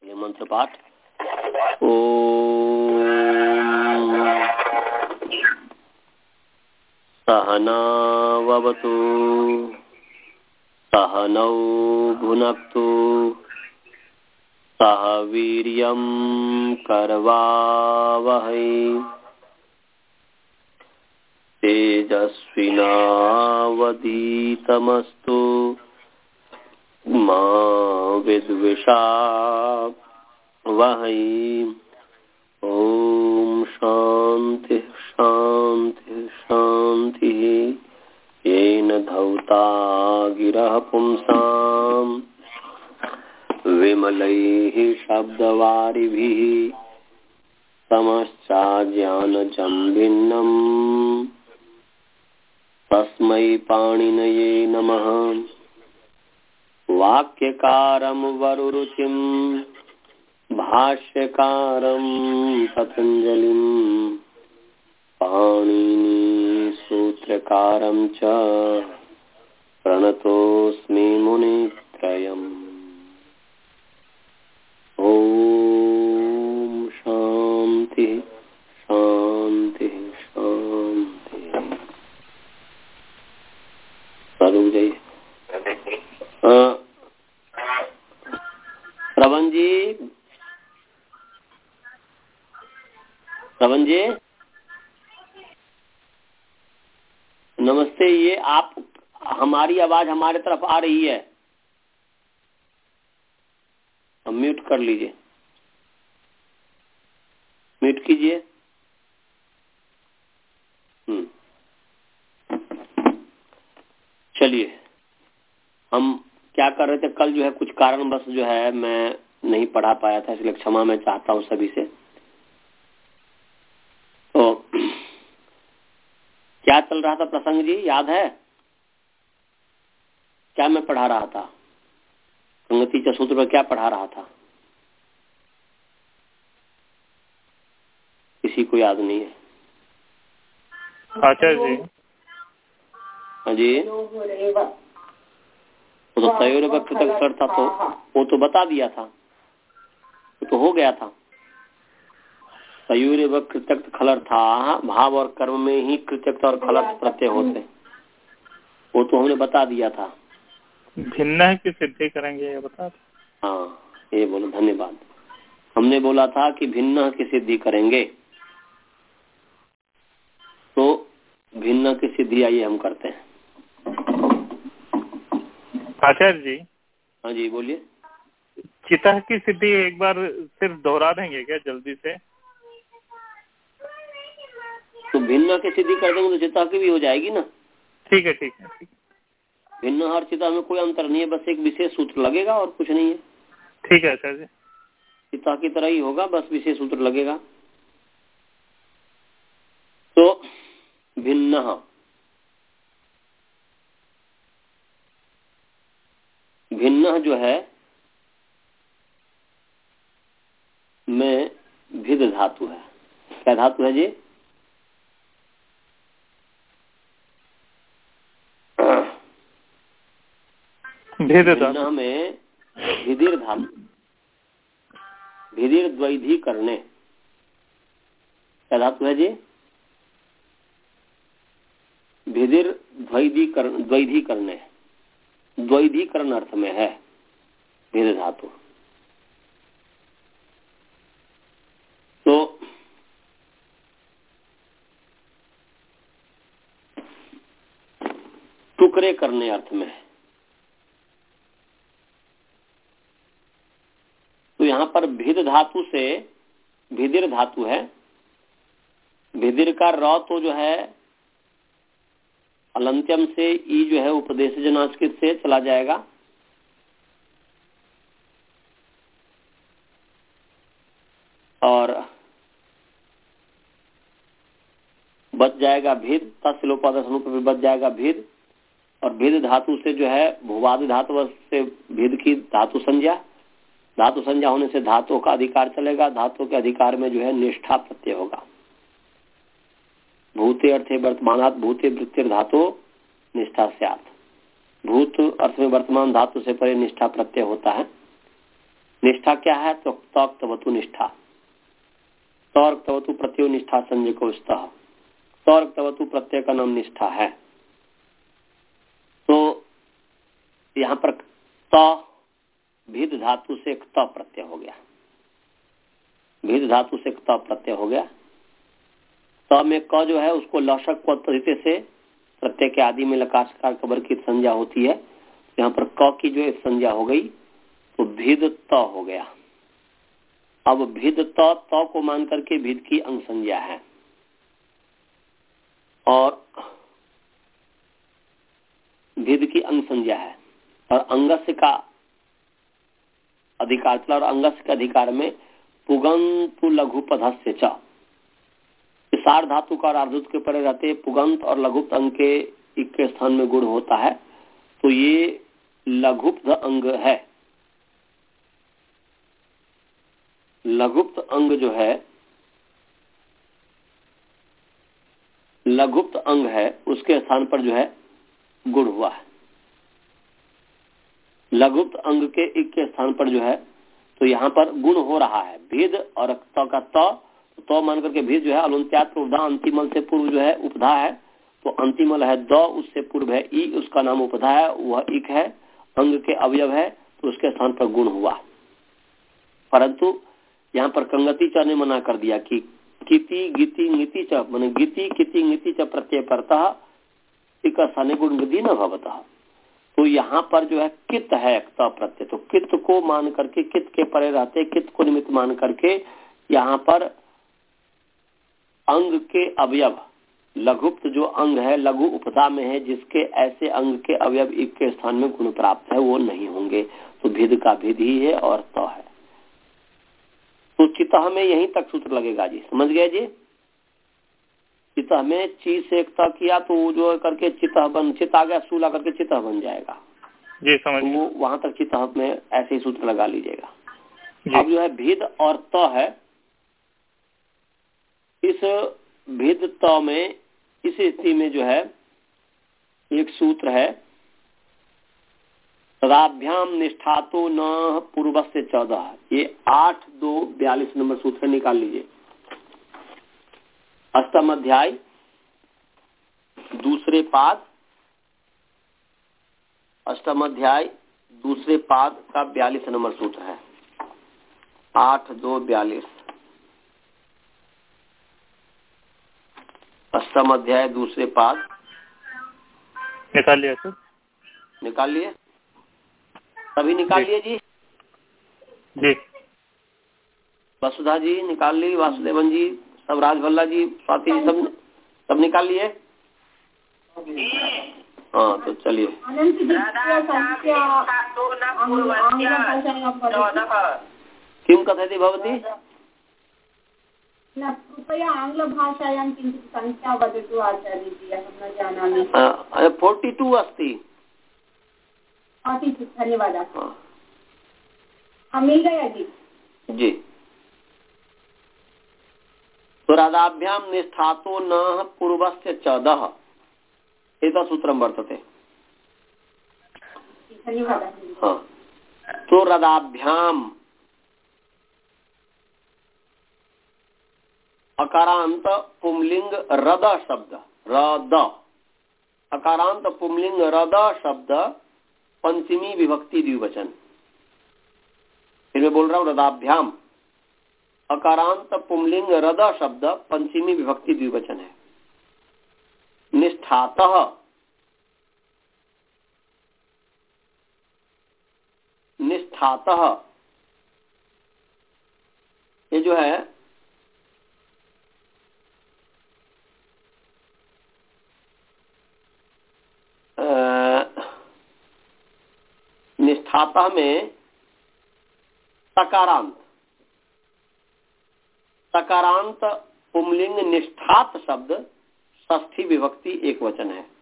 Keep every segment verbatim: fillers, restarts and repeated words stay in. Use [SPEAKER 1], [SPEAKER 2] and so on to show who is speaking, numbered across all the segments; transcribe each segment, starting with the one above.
[SPEAKER 1] आगे मंत्र पाठ। ओम सहनावतु सहनौ भुनक्तु सह वीर्यं करवावहै तेजस्विनावधीतमस्तु मा विद्विषावहै। ओम शांति शांति शांति। येन धौता गिरः पुंसां विमलैः शब्दवारिभिः तमश्चाज्ञानजं भिन्नम् तस्मै पाणिनये नमः। वाक्यकारं वरुरुचिं भाष्यकारं पतञ्जलिं पाणिनी सूत्रकारं च प्रणतोऽस्मि मुनित्रयम्। ओम शांति शांति शांति। रुक जाइए। श्रवण जी, श्रवण जी नमस्ते। ये आप, हमारी आवाज हमारे तरफ आ रही है, अब म्यूट कर लीजिए, म्यूट कीजिए। हम्म चलिए, हम क्या कर रहे थे कल, जो है कुछ कारणवश जो है मैं नहीं पढ़ा पाया था, इसलिए क्षमा मैं चाहता हूँ सभी से। तो क्या चल रहा था प्रसंग जी, याद है क्या मैं पढ़ा रहा था? संगति के सूत्र पर क्या पढ़ा रहा था? किसी को याद नहीं है?
[SPEAKER 2] आचार्य जी।
[SPEAKER 1] हाँ जी, वो तो तयोर वक्त तक सर था, तो वो तो बता दिया था, वो तो हो गया था। तयोर वक्त तक खलर था, भाव और कर्म में ही कृत्यक्त और खलर प्रत्यय होते, वो तो हमने बता दिया था।
[SPEAKER 2] भिन्न की सिद्धि करेंगे ये बता।
[SPEAKER 1] हाँ ये बोलो, धन्यवाद। हमने बोला था कि भिन्न की सिद्धि करेंगे, तो भिन्न की सिद्धि आइए हम करते हैं।
[SPEAKER 2] आचार्य जी।
[SPEAKER 1] हाँ जी बोलिए।
[SPEAKER 2] चिता की सिद्धि एक बार सिर्फ दोहरा देंगे क्या जल्दी से?
[SPEAKER 1] तो भिन्न की सिद्धि कर देंगे तो चिता की भी हो जाएगी ना।
[SPEAKER 2] ठीक है ठीक है ठीक है।
[SPEAKER 1] भिन्न और चिता में कोई अंतर नहीं है, बस एक विशेष सूत्र लगेगा और कुछ नहीं है।
[SPEAKER 2] ठीक है आचार्य जी।
[SPEAKER 1] चिता की तरह ही होगा, बस विशेष सूत्र लगेगा। तो भिन्न, भिन्न जो है में भिद धातु है। क्या धातु है जी? भिन्न में भिदिर धातु, भिदिर द्वैधी करने। क्या धातु है जी? भिदिर द्वैधीकरण, द्वैधी करने, द्वैधीकरण अर्थ में है भिद धातु। तो टुकड़े करने अर्थ में है। तो यहाँ पर भिद धातु से भिदिर धातु है। भिदिर का र तो जो है अलंत्यम से ई जो है उपदेश जनास्कृत से चला जाएगा, और बच जाएगा भिद, तत्लोपादश पर बच जाएगा भिद। और भिद धातु से जो है भुवादि धातु से भिद की धातु संज्ञा, धातु संज्ञा होने से धातु का अधिकार चलेगा। धातु के अधिकार में जो है निष्ठा प्रत्यय होगा। भूते अर्थे वर्तमानात् भूते वृत्तिर धातु निष्ठा स्यात्। भूत अर्थ में वर्तमान धातु से परे निष्ठा प्रत्यय होता है। निष्ठा क्या है? तो तवतु निष्ठा, तौर तवतु प्रत्यय निष्ठा संजय को स्तः, तौर तवतु प्रत्यय का नाम निष्ठा है। तो यहाँ पर त भिद धातु से एक त प्रत्यय हो गया, भिद धातु से एक त प्रत्यय हो गया। त में क जो है उसको लशक पद्धति से प्रत्यय के आदि में लकार कबर की संज्ञा होती है। यहाँ पर क की जो संज्ञा हो गई तो भिद त हो गया। अब भिद त त को मान करके भिद की अंग संज्ञा है और भिद की अंग संज्ञा है और अंगस्य का अधिकार और अंगस्य के अधिकार में पुगंत लघु पदस्य च, सार धातु का और आर्धुत के परे रहते पुगंत और लघुप्त अंग के एक के स्थान में गुण होता है, तो ये लघुप्त अंग है। लघुप्त अंग जो है लघुप्त अंग है उसके स्थान पर जो है गुण हुआ है। लघुप्त अंग के एक के स्थान पर जो है तो यहाँ पर गुण हो रहा है। भेद और त का त तो मान करके भेद जो है अलुंत्यात उपधा अंतिमल से पूर्व जो है उपधा है, तो अंतिमल है द, उससे पूर्व है ई, उसका नाम उपधा है, वह इक है, अंग के अवयव है, तो उसके स्थान पर गुण हुआ। परंतु यहाँ पर कंगति च ने मना कर दिया कि किति गीति नीति च माने गीति किति नीति च प्रत्यय परतः इक स्थाने गुण गति न भवतः। तो यहाँ पर जो है कित है त प्रत्यय, तो कित को मान करके कित के परे रहते कित को निमित्त मान करके यहाँ पर अंग के अवयव लघुप्त जो अंग है लघु उपधा में है जिसके ऐसे अंग के अवयव एक के स्थान में गुण प्राप्त है वो नहीं होंगे, तो भिद का भिद ही है और त है। तो चितः में यहीं तक सूत्र लगेगा जी, समझ गए जी। चितः में ची से एक त किया तो जो करके चितः बन चित आ गया सूला करके चितः बन जाएगा
[SPEAKER 2] जी, समझ
[SPEAKER 1] तो वो वहां तक चितः में ऐसे ही सूत्र लगा लीजिएगा। अब जो है भिद और त है, इस भिद त में इस स्थिति में जो है एक सूत्र है तदाभ्याम निष्ठातो न पूर्व से चौदह, ये आठ दो बयालीस नंबर सूत्र निकाल लीजिए। अष्टम अध्याय दूसरे पाद, अष्टम अध्याय दूसरे पाद का बयालीस नंबर सूत्र है, आठ दो बयालीस। अष्टम अध्याय दूसरे पाद
[SPEAKER 2] निकाल लिया सर,
[SPEAKER 1] निकाल लिए सभी निकाल लिए जी
[SPEAKER 2] जी।
[SPEAKER 1] वसुधा जी निकाल ली, वासुदेवन जी सब, राजभल्ला जी, स्वाति जी सब सब निकाल लिए। हाँ तो चलिए किम कथयति भवती?
[SPEAKER 3] कृपया आङ्ग्लभाषायां किञ्चित् संख्या वदतु आचार्यजी, अहं न जानामि।
[SPEAKER 1] फोर्टि टु अस्ति।
[SPEAKER 3] धन्यवादः। मिल गया जी
[SPEAKER 1] जी। तो रदाभ्याम निष्ठातो न पूर्वस्य चौदह एतत् सूत्रं वर्तते।
[SPEAKER 3] धन्यवादः।
[SPEAKER 1] हाँ तो रदाभ्याम अकारांत पुंलिंग रद शब्द, रद अकारांत पुंलिंग रद शब्द पंचमी विभक्ति द्विवचन। फिर मैं बोल रहा हूं रदाभ्याम अकारांत पुंलिंग रद शब्द पंचमी विभक्ति द्विवचन है। निष्ठातः निष्ठातः ये जो है निष्ठाता में सकारांत सकारांत पुंलिंग निष्ठात शब्द षष्ठी विभक्ति एक वचन है।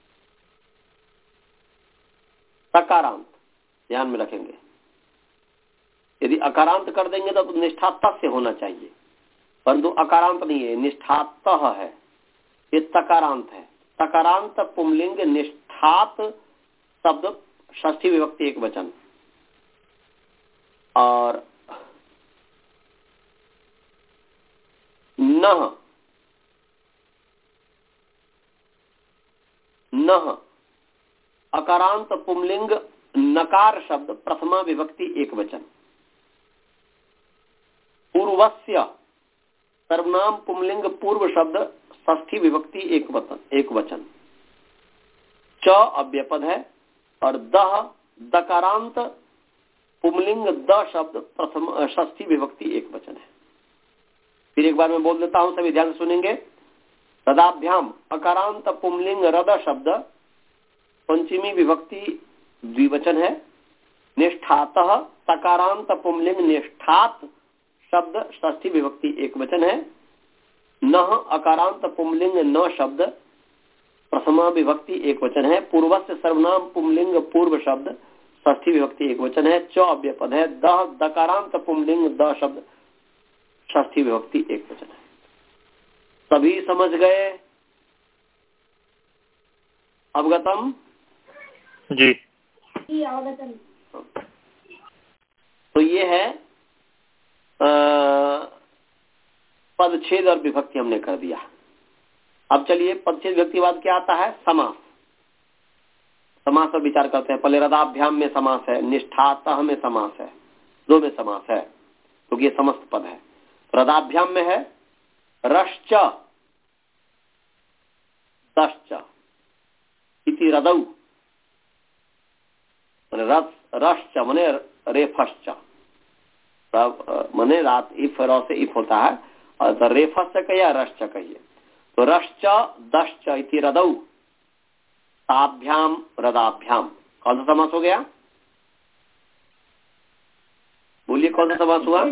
[SPEAKER 1] सकारांत ध्यान में रखेंगे, यदि अकारांत कर देंगे तो निष्ठात से होना चाहिए, परंतु अकारांत नहीं है, निष्ठात है, ये तकारांत है। तकारांत पुंलिंग निष्ठात शब्द षष्ठी विभक्ति एक वचन। और नह नह अकारांत पुंलिंग नकार शब्द प्रथमा विभक्ति एक वचन। पूर्वस्य सर्वनाम पुंलिंग पूर्व शब्द षष्ठी विभक्ति एक वचन एक वचन। च अव्ययपद है और दह दकारांत पुंलिंग द शब्द प्रथम षष्ठी विभक्ति एक वचन है। फिर एक बार मैं बोल देता हूं, सभी ध्यान से सुनेंगे। रदाभ्याम अकारांत पुंलिंग रद शब्द पंचमी विभक्ति द्विवचन है। निष्ठातः तकारांत पुंलिंग निष्ठात शब्द षष्ठी विभक्ति एक वचन है। नह अकारांत पुंलिंग न शब्द प्रथमा विभक्ति एक वचन है। पूर्वस्य सर्वनाम पुंलिंग पूर्व शब्द षष्ठी विभक्ति एक वचन है। च अव्ययपद है। दह दकारांत पुंलिंग द शब्द षष्ठी विभक्ति एक वचन है। सभी समझ गए? अवगतम?
[SPEAKER 2] जी
[SPEAKER 3] अवगतम।
[SPEAKER 1] तो ये है आ, पदच्छेद और विभक्ति हमने कर दिया। अब चलिए पदच्छेद विभक्ति बाद क्या आता है? समास। समास पर विचार करते हैं। पहले रदाभ्याम में समास है, निष्ठातः में समास है, दो में समास है क्योंकि तो ये समस्त पद है। रदाभ्याम में है रश्च दश्च इति रदौ, रस रश्च मने रेफश्च, मने रात इफ रौ से इफ होता है और तो रेफश्च कहिए रश्च कहिए। तो रश्च दश्च इति रदौ ताभ्याम रदाभ्याम कौन सा समास हो गया? बोलिए कौन सा समास हुआ?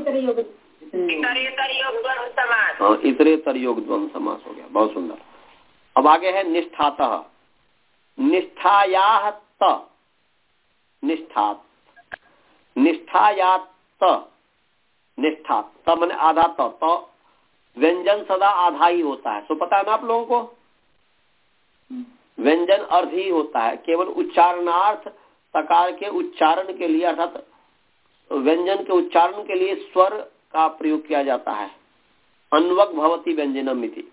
[SPEAKER 1] हाँ, इतरेतर योग द्वंद्व समास हो गया। बहुत सुंदर। अब आगे है निष्ठातः। निष्ठायाः त निष्ठात निष्ठायात निष्ठात त मैंने आधा त तो व्यंजन सदा आधा ही होता है। तो पता है ना आप लोगों को, व्यंजन अर्ध ही होता है। केवल उच्चारणार्थ तकार के उच्चारण के लिए अर्थात व्यंजन के उच्चारण के लिए स्वर का प्रयोग किया जाता है। अन्वक भवति व्यंजनम इति,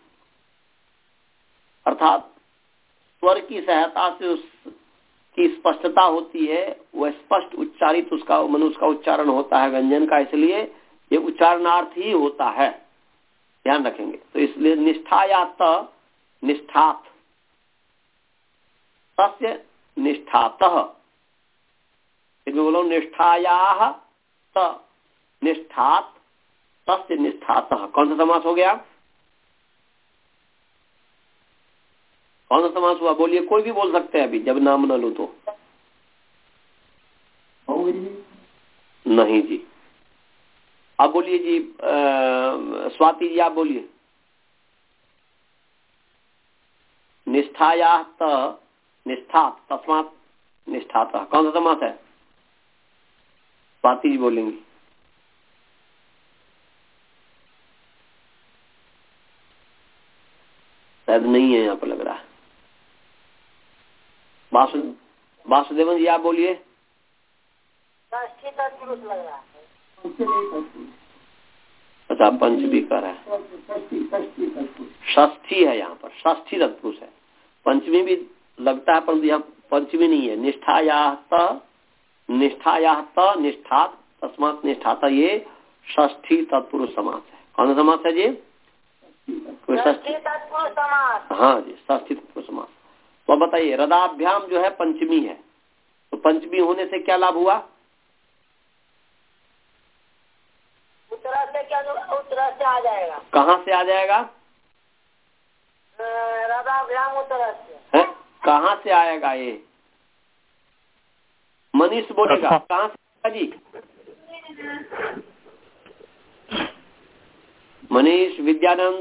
[SPEAKER 1] अर्थात स्वर की सहायता से उसकी स्पष्टता होती है, वह स्पष्ट उच्चारित उसका मनुष्य का उच्चारण होता है व्यंजन का, इसलिए ये उच्चारणार्थ ही होता है। ध्यान रखेंगे। तो इसलिए निष्ठायात निष्ठात तस्य निष्ठातः, फिर भी बोलो निष्ठायाः त निष्ठात तस्य निष्ठातः। कौन सा समास हो गया? कौन सा समास हुआ? बोलिए, कोई भी बोल सकते हैं अभी जब नाम न लो तो। नहीं जी। अब बोलिए जी, स्वाति जी आप बोलिए। निष्ठायाः त निष्ठात तस्मात् निष्ठातः कौन सा समास है? स्वाति जी बोलेंगी। शायद नहीं है यहाँ पर लग रहा है। वासु वासुदेवन जी आप बोलिए। अच्छा, पंचमी कर है, षष्ठी है यहाँ पर, षष्ठी तत्पुरुष है। पंचमी भी लगता है परंतु यहाँ पंचमी नहीं है। निष्ठायाः त निष्ठायाः त निष्ठात तस्मात् निष्ठाता, ये षष्ठी तत्पुरुष समास है। कौन सा समास है जी? षष्ठी तत्पुरुष समास। हाँ जी, षष्ठी तत्पुरुष समास। तो बताइए, रदाभ्याम जो है पंचमी है, तो पंचमी होने से क्या लाभ हुआ?
[SPEAKER 4] उत्तरा से क्या? उत्तरा से आ जाएगा।
[SPEAKER 1] कहाँ से आ जाएगा?
[SPEAKER 4] रदाभ्याम उत्तरा से।
[SPEAKER 1] है? कहाँ से आएगा ये? मनीष बोलेगा। कहाँ से जी? मनीष, विद्यानंद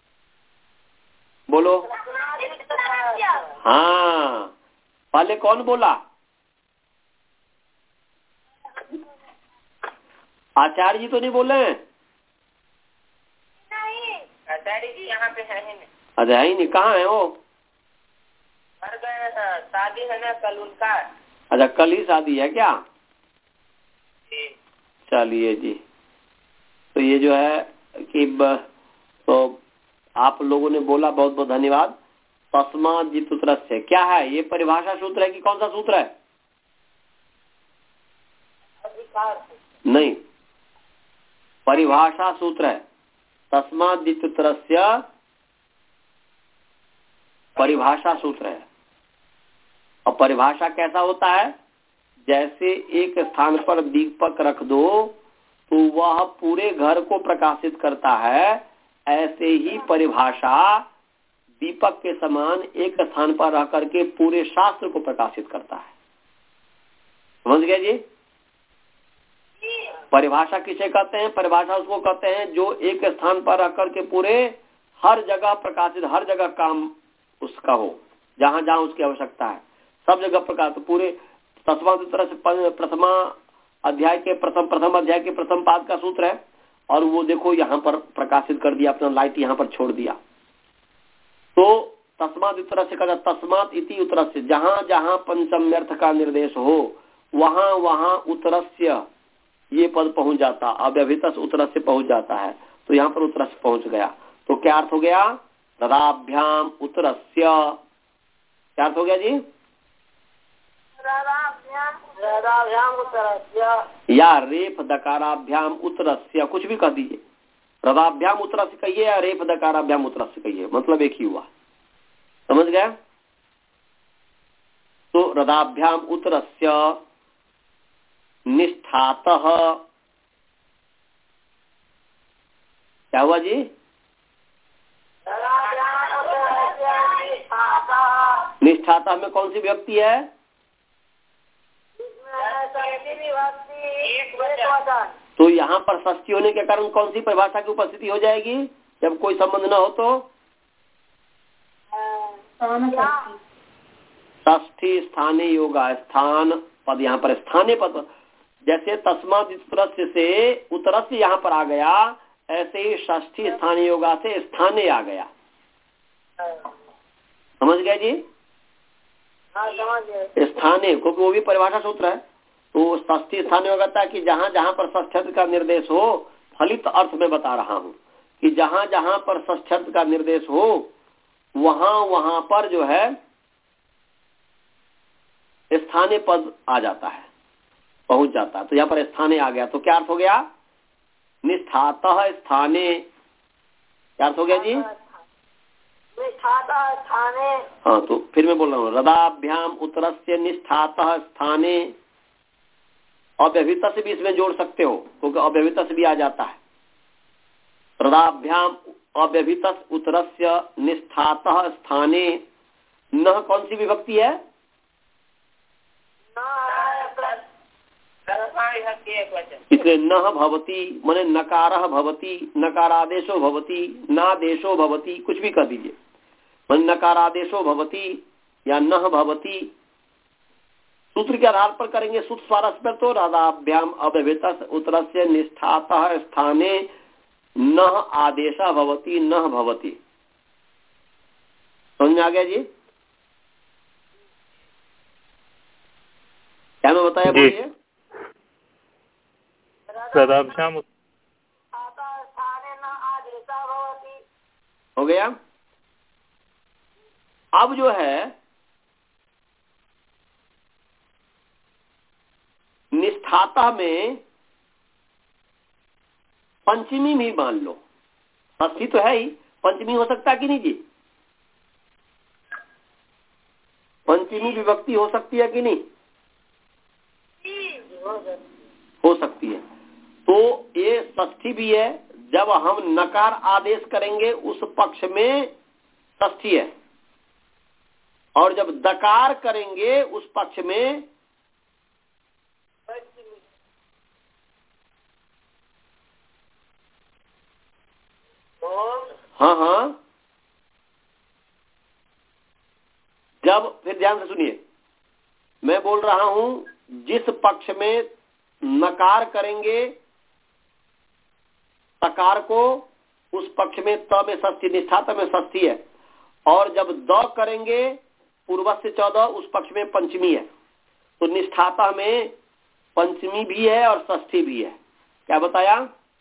[SPEAKER 1] बोलो। हाँ, पहले कौन बोला? आचार्य जी तो नहीं बोले?
[SPEAKER 4] नहीं, आचार्य जी यहाँ पे है ही नहीं।
[SPEAKER 1] अच्छा, ही नहीं। कहाँ है वो?
[SPEAKER 4] मर गए हैं, शादी है ना कल उनका।
[SPEAKER 1] अच्छा, कल ही शादी है क्या? चलिए जी, तो ये जो है कि ब, तो आप लोगों ने बोला, बहुत बहुत धन्यवाद। तस्मात् जितुतरस्य क्या है? ये परिभाषा सूत्र है कि कौन सा सूत्र है?
[SPEAKER 4] अधिकार
[SPEAKER 1] नहीं, परिभाषा सूत्र है। तस्मात् जितुतरस्य परिभाषा सूत्र है। और परिभाषा कैसा होता है? जैसे एक स्थान पर दीपक रख दो तो वह पूरे घर को प्रकाशित करता है, ऐसे ही परिभाषा दीपक के समान एक स्थान पर रह करके पूरे शास्त्र को प्रकाशित करता है। समझ गए जी? परिभाषा किसे कहते हैं? परिभाषा उसको कहते हैं जो एक स्थान पर रह करके पूरे हर जगह प्रकाशित, हर जगह काम उसका हो, जहां जहां उसकी आवश्यकता है, सब जगह प्रकाशित। पूरे तस्मात् तरह से प्रथमा अध्याय के प्रथम प्रथम अध्याय के प्रथम पाद का सूत्र है, और वो देखो यहाँ पर प्रकाशित कर दिया, अपना लाइट यहाँ पर छोड़ दिया। तो तस्मात् उत्तर से कहा, तस्मात् इति उत्तरस्य, जहां जहां पंचम्यर्थ का निर्देश हो वहां वहां उत्तरस्य ये पद पहुंच जाता, अव्यभितस उत्तरस्य पहुंच जाता है। तो यहाँ पर उत्तरस्य पहुंच गया, तो क्या अर्थ हो गया? रदाभ्याम उत्तरस्य, क्या अर्थ हो गया जी? या रेफ दकाराभ्याम उत्तरस्य, कुछ भी कह दीजिए। रदाभ्याम उत्तरस्य कहिए या रेफ दकाराभ्याम उत्तरस्य कहिए, मतलब एक ही हुआ। समझ गया? तो रदाभ्याम उत्तरस्य निष्ठातः, क्या हुआ जी? निष्ठाता में कौन सी व्यक्ति है? तो यहाँ पर षष्ठी होने के कारण कौन सी परिभाषा की उपस्थिति हो जाएगी जब कोई संबंध न हो? तो षष्ठी स्थाने योगा, स्थान पद यहाँ पर स्थानीय पद, जैसे तस्मात् उत्तरस्य से उत्तरस्य यहाँ पर आ गया, ऐसे ही षष्ठी स्थानीय योगा से स्थाने आ गया। समझ गए जी?
[SPEAKER 4] हाँ, समझ गए।
[SPEAKER 1] स्थाने, क्योंकि वो भी परिभाषा सूत्र है। तो षष्ठी स्थानीय होता है कि जहां जहां पर षष्ठी का निर्देश हो, फलित अर्थ में बता रहा हूं कि जहां जहां पर षष्ठी का निर्देश हो वहां वहां पर जो है स्थानीय पद आ जाता है, पहुंच जाता है। तो यहाँ पर स्थाने आ गया, तो क्या अर्थ हो गया? निष्ठातः स्थाने, क्या अर्थ हो गया जी?
[SPEAKER 4] निष्ठातः स्थाने।
[SPEAKER 1] हाँ, तो फिर मैं बोल रहा हूँ, रदाभ्याम उत्तरस्य निष्ठातः स्थाने। अव्यभित से भी इसमें जोड़ सकते हो, क्योंकि अव्यभित से भी आ जाता है। रदाभ्याम अव्यभित उत्तरस्य निष्ठातः स्थाने, न कौन सी विभक्ति है? इसलिए न भवती माने नकारः भवती, नकारादेशो भवती, नादेशो भवती, कुछ भी कर दीजिए। माने नकारादेशो भवती या न भवती, सूत्र के आधार पर करेंगे, सूत्र स्वारस्य पर। तो रदाभ्याम अव्यभित उत्तरस्य निष्ठातः स्थाने न आदेशः भवती, न भवती। समझ में आ गया जी? क्या मैं बताया? बोलिए।
[SPEAKER 2] रदाभ्याम
[SPEAKER 1] हो गया। अब जो है निष्ठाता में पंचमी भी मान लो, षष्ठी तो है ही, पंचमी हो सकता है कि नहीं जी? पंचमी विभक्ति हो सकती है कि नहीं? हो सकती है। तो ये षष्ठी भी है, जब हम नकार आदेश करेंगे उस पक्ष में षष्ठी है, और जब दकार करेंगे उस पक्ष में हाँ हाँ जब, फिर ध्यान से सुनिए, मैं बोल रहा हूं जिस पक्ष में नकार करेंगे तकार को, उस पक्ष में त में षष्ठी, निष्ठाता में षष्ठी है, और जब द करेंगे पूर्व से चौदह, उस पक्ष में पंचमी है। तो निष्ठाता में पंचमी भी है और षष्ठी भी है। क्या बताया?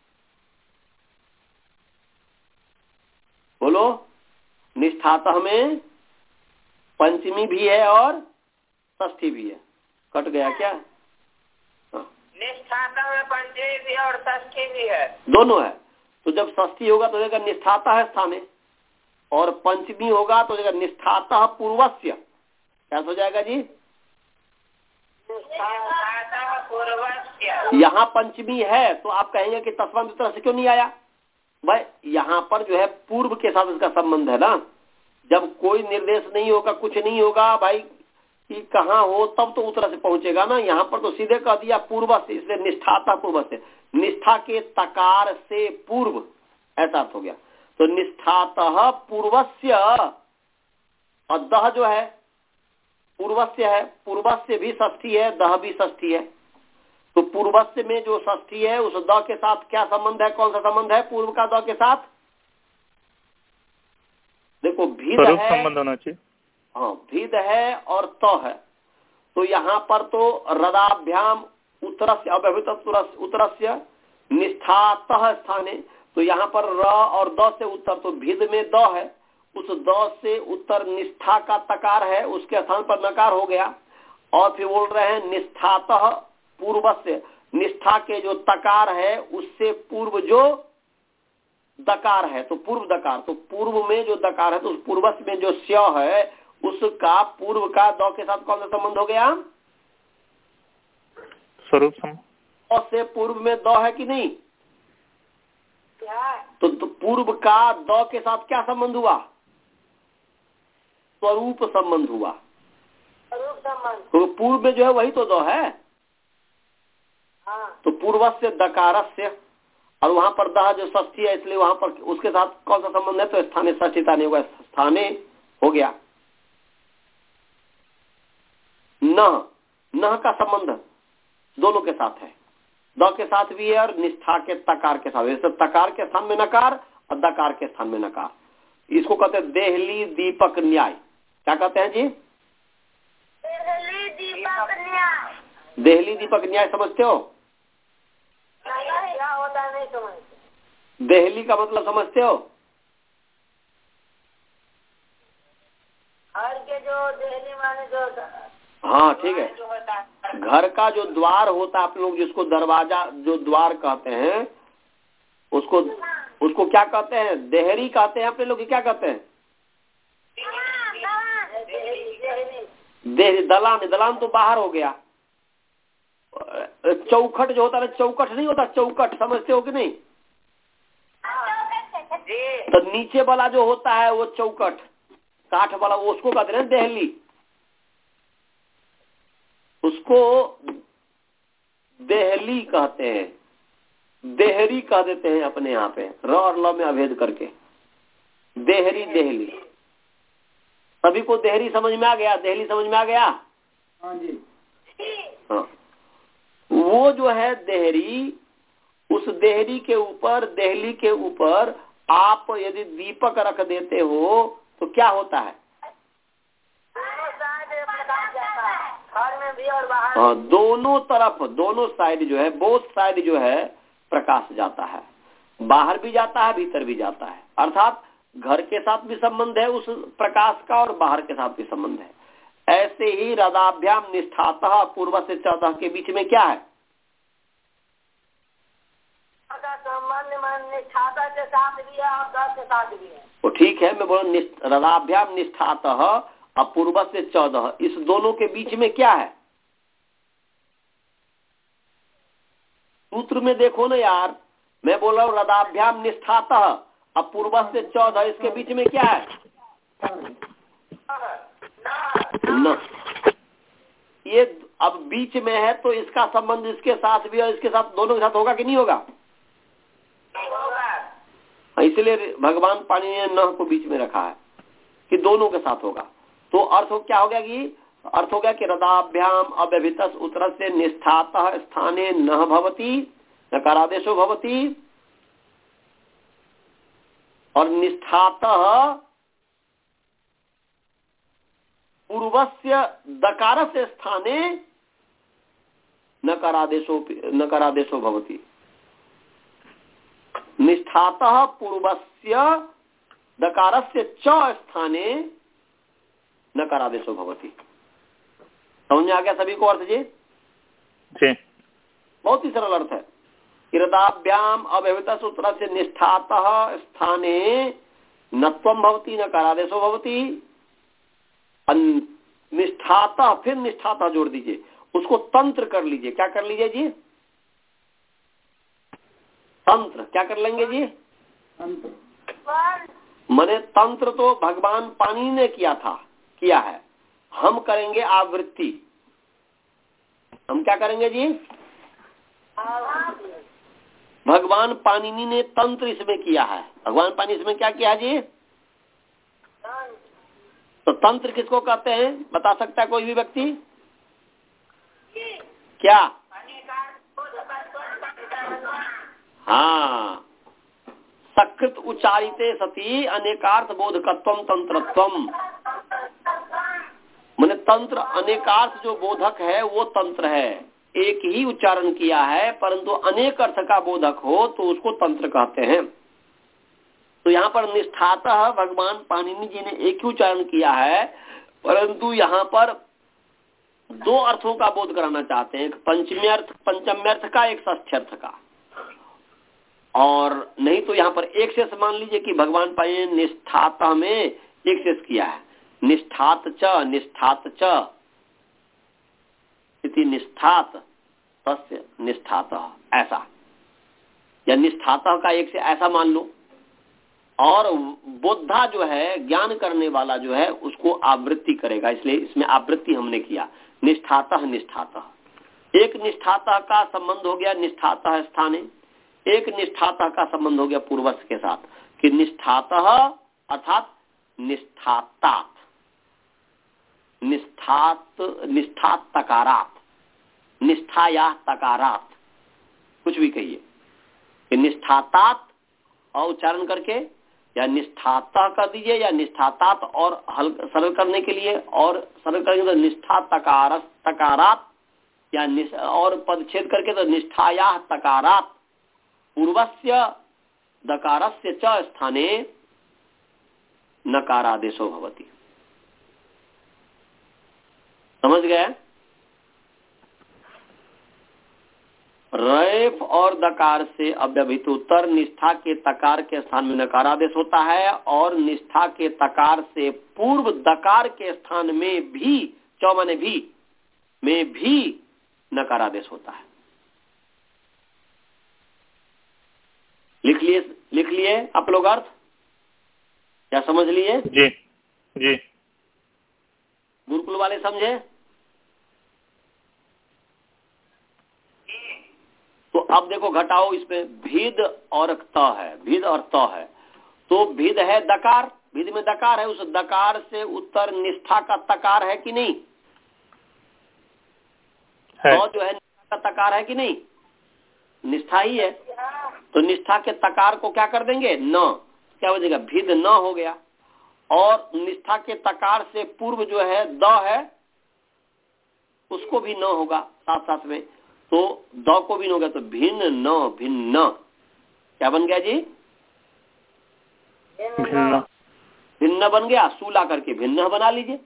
[SPEAKER 1] बोलो। निष्ठातः में पंचमी भी है और षष्ठी भी है। कट गया क्या?
[SPEAKER 4] निष्ठातः में पंचमी भी और षष्ठी भी है,
[SPEAKER 1] दोनों है। तो जब षष्ठी होगा तो जगह निष्ठातः स्थाने, और पंचमी होगा तो जगह निष्ठातः पूर्वस्य। क्या हो जाएगा जी?
[SPEAKER 4] निष्ठातः पूर्वस्य।
[SPEAKER 1] यहाँ पंचमी है तो आप कहेंगे कि तस्वंत तरह से क्यों नहीं आया? भाई यहाँ पर जो है पूर्व के साथ इसका संबंध है ना। जब कोई निर्देश नहीं होगा, कुछ नहीं होगा भाई कि कहाँ हो, तब तो उत्तर से पहुंचेगा ना। यहाँ पर तो सीधे कह दिया पूर्व से, इसलिए निष्ठाता पूर्व से, निष्ठा के तकार से पूर्व, ऐसा अर्थ हो गया। तो निष्ठातः पूर्वस्य, और दह जो है पूर्वस्य है, पूर्वस्य भी षष्ठी है, दह भी षष्ठी है। तो पूर्वस्य में जो षष्ठी है उस द के साथ क्या संबंध है? कौन सा संबंध है पूर्व का द के साथ? देखो भीद है,
[SPEAKER 2] संबंध होना चाहिए।
[SPEAKER 1] हाँ भीद है और त है। तो यहाँ पर तो रदाभ्याम उत्तरस्य अव्यवहित उत्तरस्य निष्ठातः स्थाने, तो यहाँ पर र और द से उत्तर, तो भीद में द है, उस द से उत्तर निष्ठा का तकार है, उसके स्थान पर नकार हो गया। और फिर बोल रहे हैं निष्ठातः पूर्व से, निष्ठा के जो तकार है उससे पूर्व जो दकार है, तो पूर्व दकार, तो पूर्व में जो दकार है तो उस पूर्वस में जो स्य है उसका पूर्व का द के साथ कौन सा संबंध हो गया?
[SPEAKER 2] स्वरूप संबंध।
[SPEAKER 1] और से पूर्व में द है कि नहीं? तो, तो पूर्व का द के साथ क्या संबंध हुआ? स्वरूप संबंध हुआ।
[SPEAKER 4] स्वरूप संबंध।
[SPEAKER 1] तो पूर्व में जो है वही तो द है।
[SPEAKER 4] हाँ।
[SPEAKER 1] तो पूर्वस्य दकारस्य, और वहां पर दह जो षष्ठी है इसलिए वहां पर उसके साथ कौन सा संबंध है? तो स्थाने षष्ठीता नहीं होगा, स्थाने हो गया। न न का संबंध दोनों के साथ है, द के साथ भी है और निष्ठा के तकार के साथ। जैसे तकार के स्थान में नकार और दकार के स्थान में नकार, इसको कहते हैं देहली दीपक न्याय। क्या कहते हैं जी?
[SPEAKER 4] देहली दीपक न्याय।
[SPEAKER 1] देहली दीपक न्याय समझते हो?
[SPEAKER 4] क्या होता है नहीं समझते।
[SPEAKER 1] देहली का मतलब समझते हो?
[SPEAKER 4] घर के जो देहली माने जो,
[SPEAKER 1] हाँ ठीक है, घर का जो द्वार होता है, आप लोग जिसको दरवाजा जो द्वार कहते हैं उसको उसको क्या कहते हैं? देहरी कहते हैं। अपने लोग क्या कहते हैं? देहरी। दलान, दलान तो बाहर हो गया। चौखट जो होता है, चौखट नहीं होता, चौखट समझते हो कि नहीं? तो नीचे वाला जो होता है वो चौखट, काठ वाला, उसको कहते हैं देहली। उसको देहली कहते हैं, देहरी कह देते हैं अपने यहाँ पे, र और ल में अभेद करके देहरी देहली। सभी को देहरी समझ में आ गया? देहली समझ में आ गया?
[SPEAKER 5] हाँ जी।
[SPEAKER 1] हाँ, वो जो है देहरी, उस देहरी के ऊपर, देहली के ऊपर आप यदि दीपक रख देते हो तो क्या होता है?
[SPEAKER 4] घर में भी और बाहर।
[SPEAKER 1] हाँ, दोनों तरफ, दोनों साइड जो है, बोथ साइड जो है प्रकाश जाता है, बाहर भी जाता है भीतर भी जाता है। अर्थात घर के साथ भी संबंध है उस प्रकाश का और बाहर के साथ भी संबंध है। ऐसे ही रदाभ्याम निष्ठातः पूर्व से चौदह के बीच में क्या है?
[SPEAKER 4] संबंध निष्ठाता के साथ भी है और दस के साथ भी है।
[SPEAKER 1] तो ठीक है, मैं बोला रदाभ्याम निष्ठातः अपूर्व से चौदह, इस दोनों के बीच में क्या है? सूत्र में देखो ना यार, मैं बोल रहा हूँ रदाभ्याम निष्ठातः अपूर्व से चौदह, इसके बीच में क्या है? न। ये अब बीच में है तो इसका संबंध इसके साथ भी और इसके साथ, दोनों के साथ होगा कि नहीं होगा? इसलिए भगवान पानी ने न को बीच में रखा है कि दोनों के साथ होगा। तो अर्थ हो क्या हो गया कि अर्थ हो गया कि रदाभ्याम अव्यभितस उत्तर से निष्ठातः स्थाने न भवति, नकारादेशो भवति, और निष्ठातः पूर्वस्य दकारस्य स्थाने नकारादेशो नकारादेशो भवति। निष्ठातः पूर्वस्य दकारस्य च स्थाने नकारादेशो भवति। समझ में आ गया सभी को अर्थ जी?
[SPEAKER 2] जी
[SPEAKER 1] बहुत ही सरल अर्थ है। किरदाभ्याम अव्यवहित सूत्र से निष्ठातः स्थाने नत्वम भवति नकारादेशो भवति। निष्ठातः फिर निष्ठातः जोड़ दीजिए, उसको तंत्र कर लीजिए। क्या कर लीजिए जी? तंत्र। क्या कर लेंगे जी? मने तंत्र तो भगवान पानी ने किया था, किया है, हम करेंगे आवृत्ति। हम क्या करेंगे जी? भगवान पाणिनि ने तंत्र इसमें किया है। भगवान पानी इसमें क्या किया है जी? तो तंत्र किसको कहते हैं, बता सकता है कोई भी व्यक्ति? क्या? हाँ, सकृत उच्चारिते सती अनेकार्थ बोधकत्वम तंत्रत्वम। मैंने तंत्र अनेकार्थ जो बोधक है वो तंत्र है। एक ही उच्चारण किया है परंतु अनेक अर्थ का बोधक हो तो उसको तंत्र कहते हैं। तो यहाँ पर निष्ठातः भगवान पाणिनि जी ने एक ही उच्चारण किया है परंतु यहाँ पर दो अर्थों का बोध कराना चाहते हैं, एक पंचमी अर्थ पंचम्य अर्थ का, एक षष्ठी अर्थ का। और नहीं तो यहाँ पर एक शेष मान लीजिए कि भगवान पाणिनि ने निष्ठातः में एक शेष किया है, निष्ठात च निष्ठात च इति निष्ठात तस्य निष्ठातः, ऐसा, या निष्ठातः का एक से ऐसा मान लो। और बोधा जो है, ज्ञान करने वाला जो है, उसको आवृत्ति करेगा, इसलिए इसमें आवृत्ति हमने किया। निष्ठातः निष्ठातः, एक निष्ठातः का संबंध हो गया निष्ठातः स्थाने, एक निष्ठातः का संबंध हो गया पूर्वस्थ के साथ कि निष्ठातः अर्थात निष्ठातात, निष्ठात निष्ठात तकारात, निष्ठाया तकारात, कुछ भी कहिए कि निष्ठातात और उच्चारण करके या निष्ठाता कर दीजिए या निष्ठातात, और हल सरल करने के लिए और सरल करेंगे तो निष्ठा तकार तकारात, या और पदच्छेद करके तो निष्ठाया तकारात पूर्वस्य दकारस्य च स्थाने नकारादेशो भवति। समझ गए? रेफ और दकार से अव्यवहित उत्तर निष्ठा के तकार के स्थान में नकारादेश होता है और निष्ठा के तकार से पूर्व दकार के स्थान में भी, चौमाने भी में भी नकारादेश होता है। लिख लिए लिख लिए आप लोग अर्थ? क्या समझ लिए?
[SPEAKER 2] जी जी।
[SPEAKER 1] गुरुकुल वाले समझे? तो अब देखो घटाओ, इसमें भिद और त है, भिद और त है। तो भिद है दकार, भिद में दकार है, उस दकार से उत्तर निष्ठा का तकार है कि नहीं?
[SPEAKER 2] है।
[SPEAKER 1] तो जो है निष्ठा का तकार है कि नहीं? निष्ठा ही है। तो निष्ठा के तकार को क्या कर देंगे? न। क्या हो जाएगा? भिद न हो गया। और निष्ठा के तकार से पूर्व जो है द है, उसको भी न होगा साथ साथ में, तो द को भी न होगा, तो भिन्न न भिन्न क्या बन गया जी?
[SPEAKER 2] भिन्न
[SPEAKER 1] भिन्न बन गया। सू ला करके भिन्न बना लीजिए,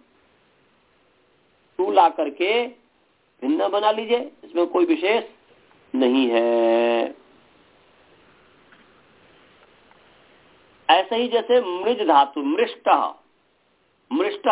[SPEAKER 1] सू ला करके भिन्न बना लीजिए, इसमें कोई विशेष नहीं है। ऐसे ही जैसे मृज धातु, मृष्ट मृष्ट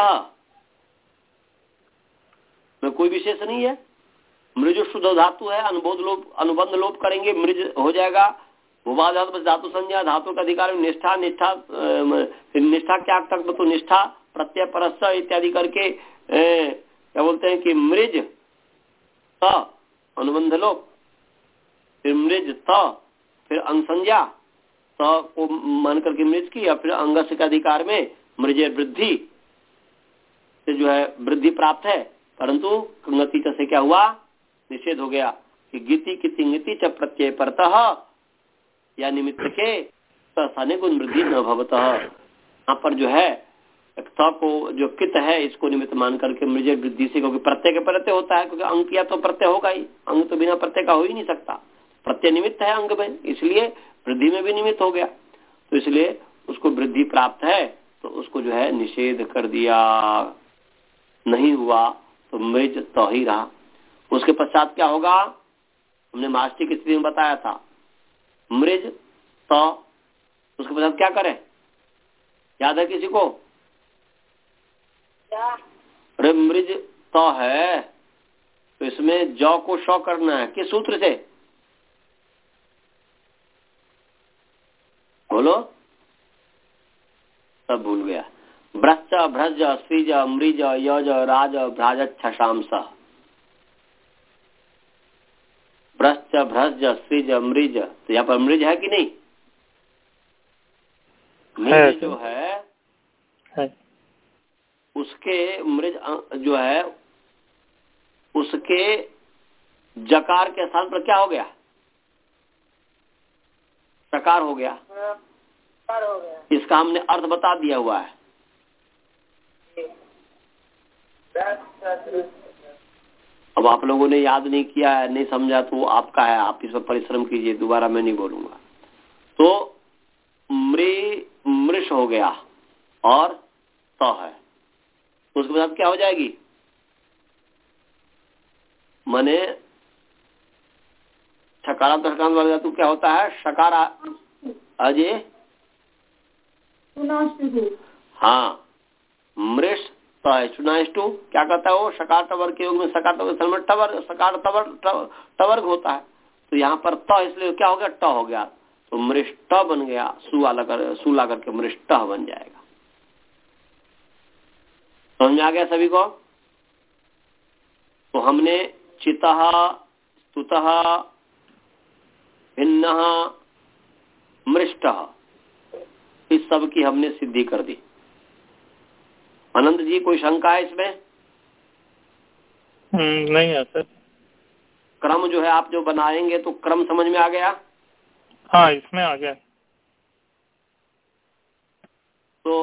[SPEAKER 1] में कोई विशेष नहीं है। मृज शुद्ध धातु है, अनुबोध लोप अनुबंध लोप करेंगे, मृज हो जाएगा। भूभा धातु धातु संज्ञा, धातु का अधिकार में निष्ठा, निष्ठा निष्ठा क्या तक तो निष्ठा प्रत्यय परस्थ इत्यादि करके ए, क्या बोलते हैं कि मृज त अनुबंध लोप, फिर मृज त, फिर अंग संज्ञा त को मान करके मृज की, या फिर अंगस्य के अधिकार में मृज वृद्धि से जो है वृद्धि प्राप्त है, परंतु कंगति से क्या हुआ? निषेध हो गया कि गिति की तिंगति च प्रत्यय परतः या निमित्त के सने गुण वृद्धि न भवतः। यहाँ पर जो है त को जो कित है इसको निमित्त मान करके मृज वृद्धि से, क्योंकि प्रत्यय के प्रत्यय होता है, क्योंकि अंग किया तो प्रत्यय होगा ही, अंग तो बिना प्रत्यय का हो ही नहीं सकता। प्रत्यय निमित्त है अंग में, इसलिए वृद्धि में भी निमित्त हो गया, तो इसलिए उसको वृद्धि प्राप्त है, तो उसको जो है निषेध कर दिया, नहीं हुआ तो मृज तो ही रहा। उसके पश्चात क्या होगा, हमने माष्टी की स्थिति में बताया था, मृज तो, उसके पश्चात क्या करें, याद है किसी को? अरे मृज तो है, तो इसमें जौ को शौ करना है, किस सूत्र से? बोलो, सब भूल गया। ब्रश्च भ्रज स्त्रीज मृज यज राज भ्राज छशांस, ब्रश्च भ्रज स्त्रीज मृज, तो यहाँ पर मृज है कि नहीं? मृज जो है,
[SPEAKER 2] है
[SPEAKER 1] उसके मृज जो है उसके जकार के स्थान पर क्या हो गया, सकार हो गया।
[SPEAKER 4] हो गया।
[SPEAKER 1] इसका हमने अर्थ बता दिया हुआ है। अब आप लोगों ने याद नहीं किया है, नहीं समझा, तो आपका है, आप इस पर परिश्रम कीजिए, दोबारा मैं नहीं बोलूंगा। तो मृ मृष हो गया और तो है, उसके बाद क्या हो जाएगी, माने सकारात्मक सकारात्मक वाला धातु क्या होता है, सकारा अजय, हाँ मृष तो है, चुनाष्टु क्या कहता है वो, सकार टवर्ग के योग में सकार टवर्ग टवर्ग सकार टवर्ग टवर्ग होता है, तो यहाँ पर त इसलिए क्या हो गया, ट हो गया, तो मृष्ट बन गया, सु आला कर सु ला करके मृष्ट बन जाएगा। समझ में आ गया सभी को? तो हमने चितः स्तुतः भिन्नः मृष्टः इस सब की हमने सिद्धि कर दी। अनंत जी कोई शंका है इसमें?
[SPEAKER 2] नहीं है सर।
[SPEAKER 1] क्रम जो है आप जो बनाएंगे तो क्रम समझ में आ गया?
[SPEAKER 2] हाँ इसमें आ गया।
[SPEAKER 1] तो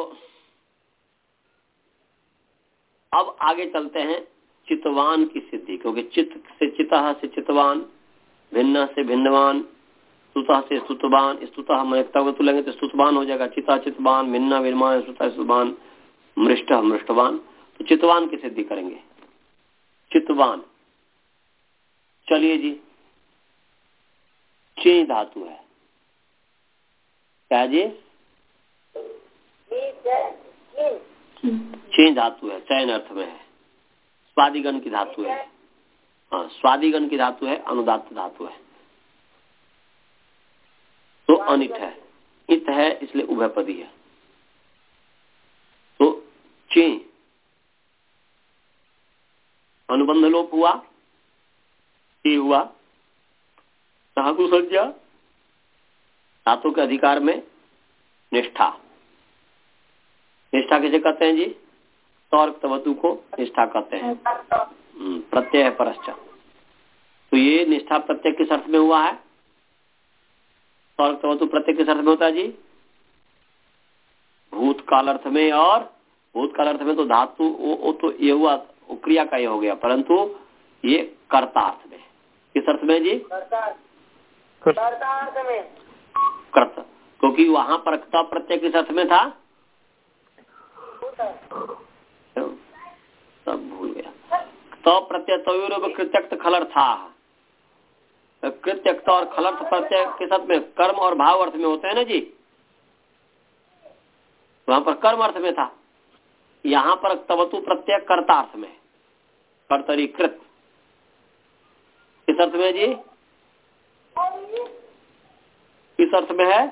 [SPEAKER 1] अब आगे चलते हैं चितवान की सिद्धि, क्योंकि चित्त से चितः से चितवान, भिन्न से भिन्नवान, स्तुतः से स्तुतवान, स्तुतः मैं तब लेंगे तो स्तुतवान हो जाएगा, चिता चितवान, भिन्ना विमान, स्तुतः स्तुतवान, मृष्ट मृष्टवान। तो चितवान की सिद्धि करेंगे। चितवान, चलिए जी, चे धातु है, क्या जी? चे धातु है, चयन अर्थ में है, स्वादिगण की धातु है। हाँ स्वादिगण की धातु है, अनुदात्त धातु है, तो अनिट है, इत है इसलिए उभयपदी है। तो चे अनुबंध लोप हुआ, चे हुआ, धातु संज्ञा, धातु के अधिकार में निष्ठा। निष्ठा किसे कहते हैं जी? तौर्क तवतु को निष्ठा कहते हैं, प्रत्यय है परश्च। तो ये निष्ठा प्रत्यय किस अर्थ में हुआ है? तौर्क तवतु प्रत्यय किस अर्थ में होता है जी? भूतकाल अर्थ में, और भूतकाल अर्थ में तो धातु वो, वो तो ये हुआ, वो क्रिया का ये हो गया, परंतु ये कर्ता अर्थ में। किस अर्थ में जी?
[SPEAKER 4] कर्ता अर्थ में,
[SPEAKER 1] कर्ता, क्योंकि वहां पर क प्रत्यय किस अर्थ में था? सब भूल गया। तो प्रत्यय तो कृत्यक्त खलर था, कृत्यक्त और खलर्थ प्रत्यय किस अर्थ में? कर्म और भाव अर्थ में होते हैं ना जी, वहां पर कर्म अर्थ में था, यहाँ पर तवतु प्रत्यय कर्ता अर्थ में, कर्तरी कृत किस अर्थ में जी? किस अर्थ में है?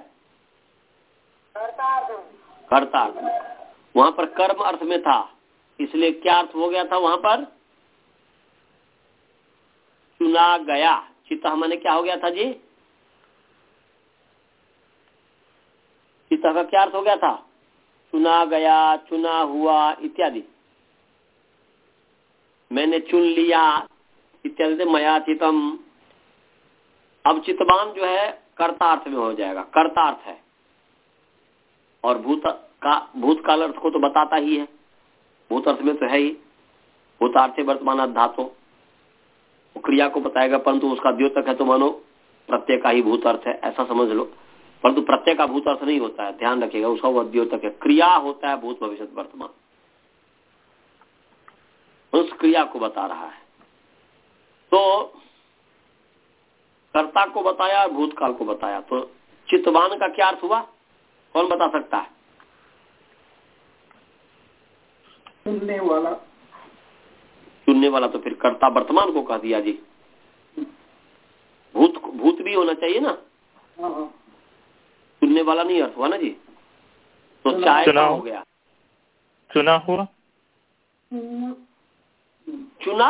[SPEAKER 1] कर्ता अर्थ में। वहां पर कर्म अर्थ में था, इसलिए क्या अर्थ हो गया था वहां पर? चुना गया। चिता माने क्या हो गया था जी? चिता का क्या अर्थ हो गया था? चुना गया, चुना हुआ इत्यादि। मैंने चुन लिया इत्यादि से मया चितम। अब चितवान जो है कर्ता अर्थ में हो जाएगा, कर्ता अर्थ है, और भूत का भूतकाल अर्थ को तो बताता ही है, भूत अर्थ में तो है ही, भूतार्थे वर्तमान धातु क्रिया को बताएगा, परंतु उसका द्योतक है तो मानो प्रत्यय का ही भूत अर्थ है, ऐसा समझ लो। परंतु प्रत्यय का भूत अर्थ नहीं होता है, ध्यान रखिएगा, उसका वो द्योतक है। क्रिया होता है भूत भविष्य वर्तमान, उस क्रिया को बता रहा है। तो कर्ता को बताया और भूतकाल को बताया। तो चितवान का क्या अर्थ हुआ, कौन बता सकता है?
[SPEAKER 5] सुनने वाला।
[SPEAKER 1] सुनने वाला, तो फिर कर्ता वर्तमान को कह दिया जी। भूत भूत भी होना चाहिए ना, सुनने वाला नहीं अर्थ हुआ ना जी। तो चाय का हो गया,
[SPEAKER 2] चुना हुआ,
[SPEAKER 1] चुना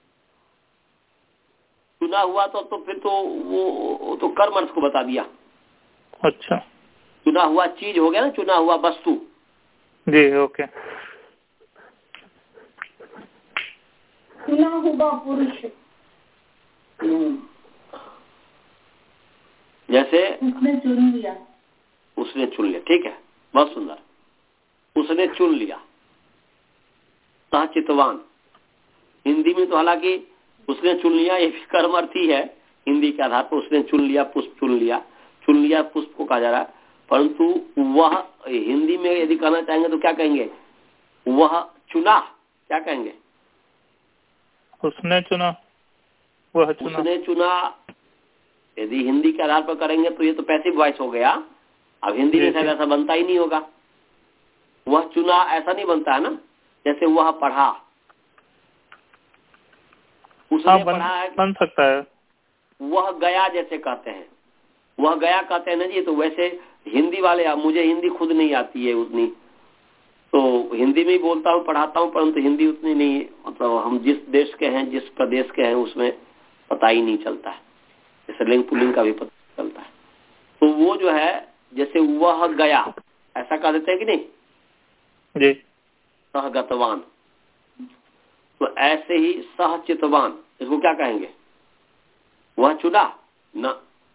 [SPEAKER 1] चुना हुआ तो तो फिर तो वो तो कर्म अर्थ को बता दिया।
[SPEAKER 2] अच्छा,
[SPEAKER 1] चुना हुआ चीज हो गया ना, चुना हुआ वस्तु
[SPEAKER 2] जी, ओके।
[SPEAKER 3] चुना हुआ पुरुष,
[SPEAKER 1] जैसे
[SPEAKER 3] उसने चुन लिया,
[SPEAKER 1] उसने चुन लिया, ठीक है, बहुत सुंदर, उसने चुन लिया। सहचितवान, हिंदी में तो हालांकि उसने चुन लिया ये भी कर्मर्थी है, हिंदी के आधार पर उसने चुन लिया, पुष्प चुन लिया, चुन लिया पुष्प को कहा जा रहा है। परंतु वह हिंदी में यदि कहना चाहेंगे तो क्या कहेंगे, वह चुना, क्या कहेंगे,
[SPEAKER 2] उसने चुना, वह चुना,
[SPEAKER 1] उसने चुना। यदि हिंदी के आधार पर करेंगे तो ये तो पैसिव वॉइस हो गया। अब हिंदी में शायद ऐसा बनता ही नहीं होगा, वह चुना ऐसा नहीं बनता है ना। जैसे वह पढ़ा, उसने
[SPEAKER 2] हाँ, बन,
[SPEAKER 1] पढ़ा है,
[SPEAKER 2] बन सकता है।
[SPEAKER 1] वह गया जैसे कहते हैं, वह गया कहते हैं ना जी। तो वैसे हिंदी वाले, मुझे हिंदी खुद नहीं आती है उतनी, तो हिंदी में ही बोलता हूँ, पढ़ाता हूँ, परंतु हिंदी उतनी नहीं, मतलब हम जिस देश के हैं, जिस प्रदेश के हैं, उसमें पता ही नहीं चलता है। जैसे लिंग पुल्लिंग का भी पता चलता है। तो वो जो है, जैसे वह गया ऐसा कह देते हैं कि नहीं
[SPEAKER 2] जी,
[SPEAKER 1] सहगतवान। तो ऐसे ही सहचितवान, इसको क्या कहेंगे, वह चुना न,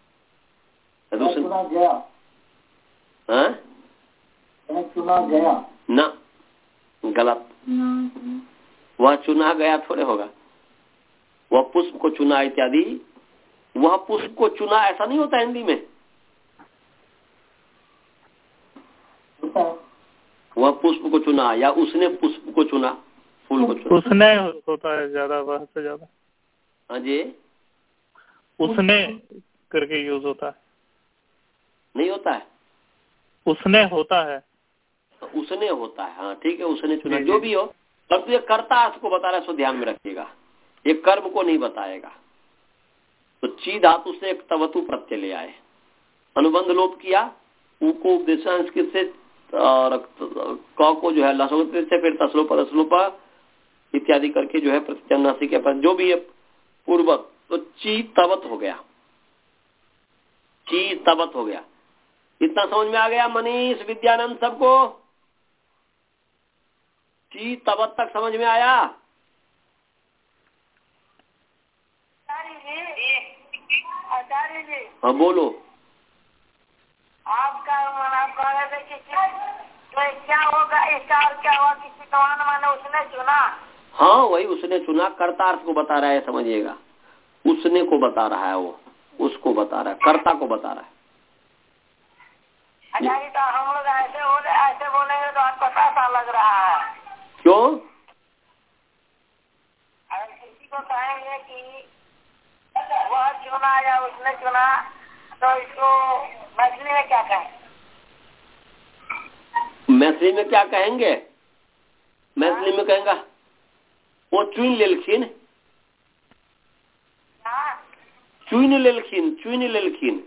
[SPEAKER 5] चुना गया,
[SPEAKER 1] हाँ?
[SPEAKER 5] चुना गया
[SPEAKER 1] न, गलत, वह चुना गया थोड़े होगा, वह पुष्प को चुना इत्यादि। वह पुष्प को चुना ऐसा नहीं होता हिंदी में, वह पुष्प को चुना, या उसने पुष्प को चुना, फूल को चुना,
[SPEAKER 2] उसने होता है ज्यादा, वह से ज्यादा।
[SPEAKER 1] हाँ जी,
[SPEAKER 2] उसने करके यूज होता है,
[SPEAKER 1] नहीं होता है,
[SPEAKER 2] उसने होता है,
[SPEAKER 1] उसने होता है, हाँ ठीक है, उसने चुना, जो भी हो। तब तो ये कर्ता अर्थ को बता रहा है, सो ध्यान में रखिएगा, ये कर्म को नहीं बताएगा। तो ची धातु से एक तवतु प्रत्यय ले आए, अनुबंध लोप किया, ऊ को उपदेश संस्कृत से, और क को जो है लसोत से, फिर तसलोप तसलोप इत्यादि करके जो है प्रतिचन्नासी के पास जो भी है पूर्वक, तो ची तवत हो गया, ची तवत हो गया। इतना समझ में आ गया मनीष, विद्यानंद, सबको ची तवत तक समझ में आया?
[SPEAKER 4] आचार्य जी,
[SPEAKER 1] हाँ बोलो।
[SPEAKER 4] आपका मन आप कह रहे थे कि तो क्या होगा, इसका अर्थ क्या हुआ कि चितवान माने उसने चुना?
[SPEAKER 1] हाँ वही, उसने चुना, कर्ता अर्थ को बता रहा है, समझिएगा, उसने को बता रहा है, वो उसको बता रहा है, कर्ता को बता रहा है।
[SPEAKER 4] अच्छा, तो हम लोग ऐसे हो ऐसे बोलेंगे तो आपको कैसा लग रहा है?
[SPEAKER 1] क्यों?
[SPEAKER 4] अगर किसी को कहेंगे कि वह चुना या उसने चुना, तो इसको मैथिली में क्या कहें?
[SPEAKER 1] मैथिली में क्या कहेंगे? मैथिली में कहेंगे वो चुन लेलखिन, चुन लेलखिन, चुन लेलखिन।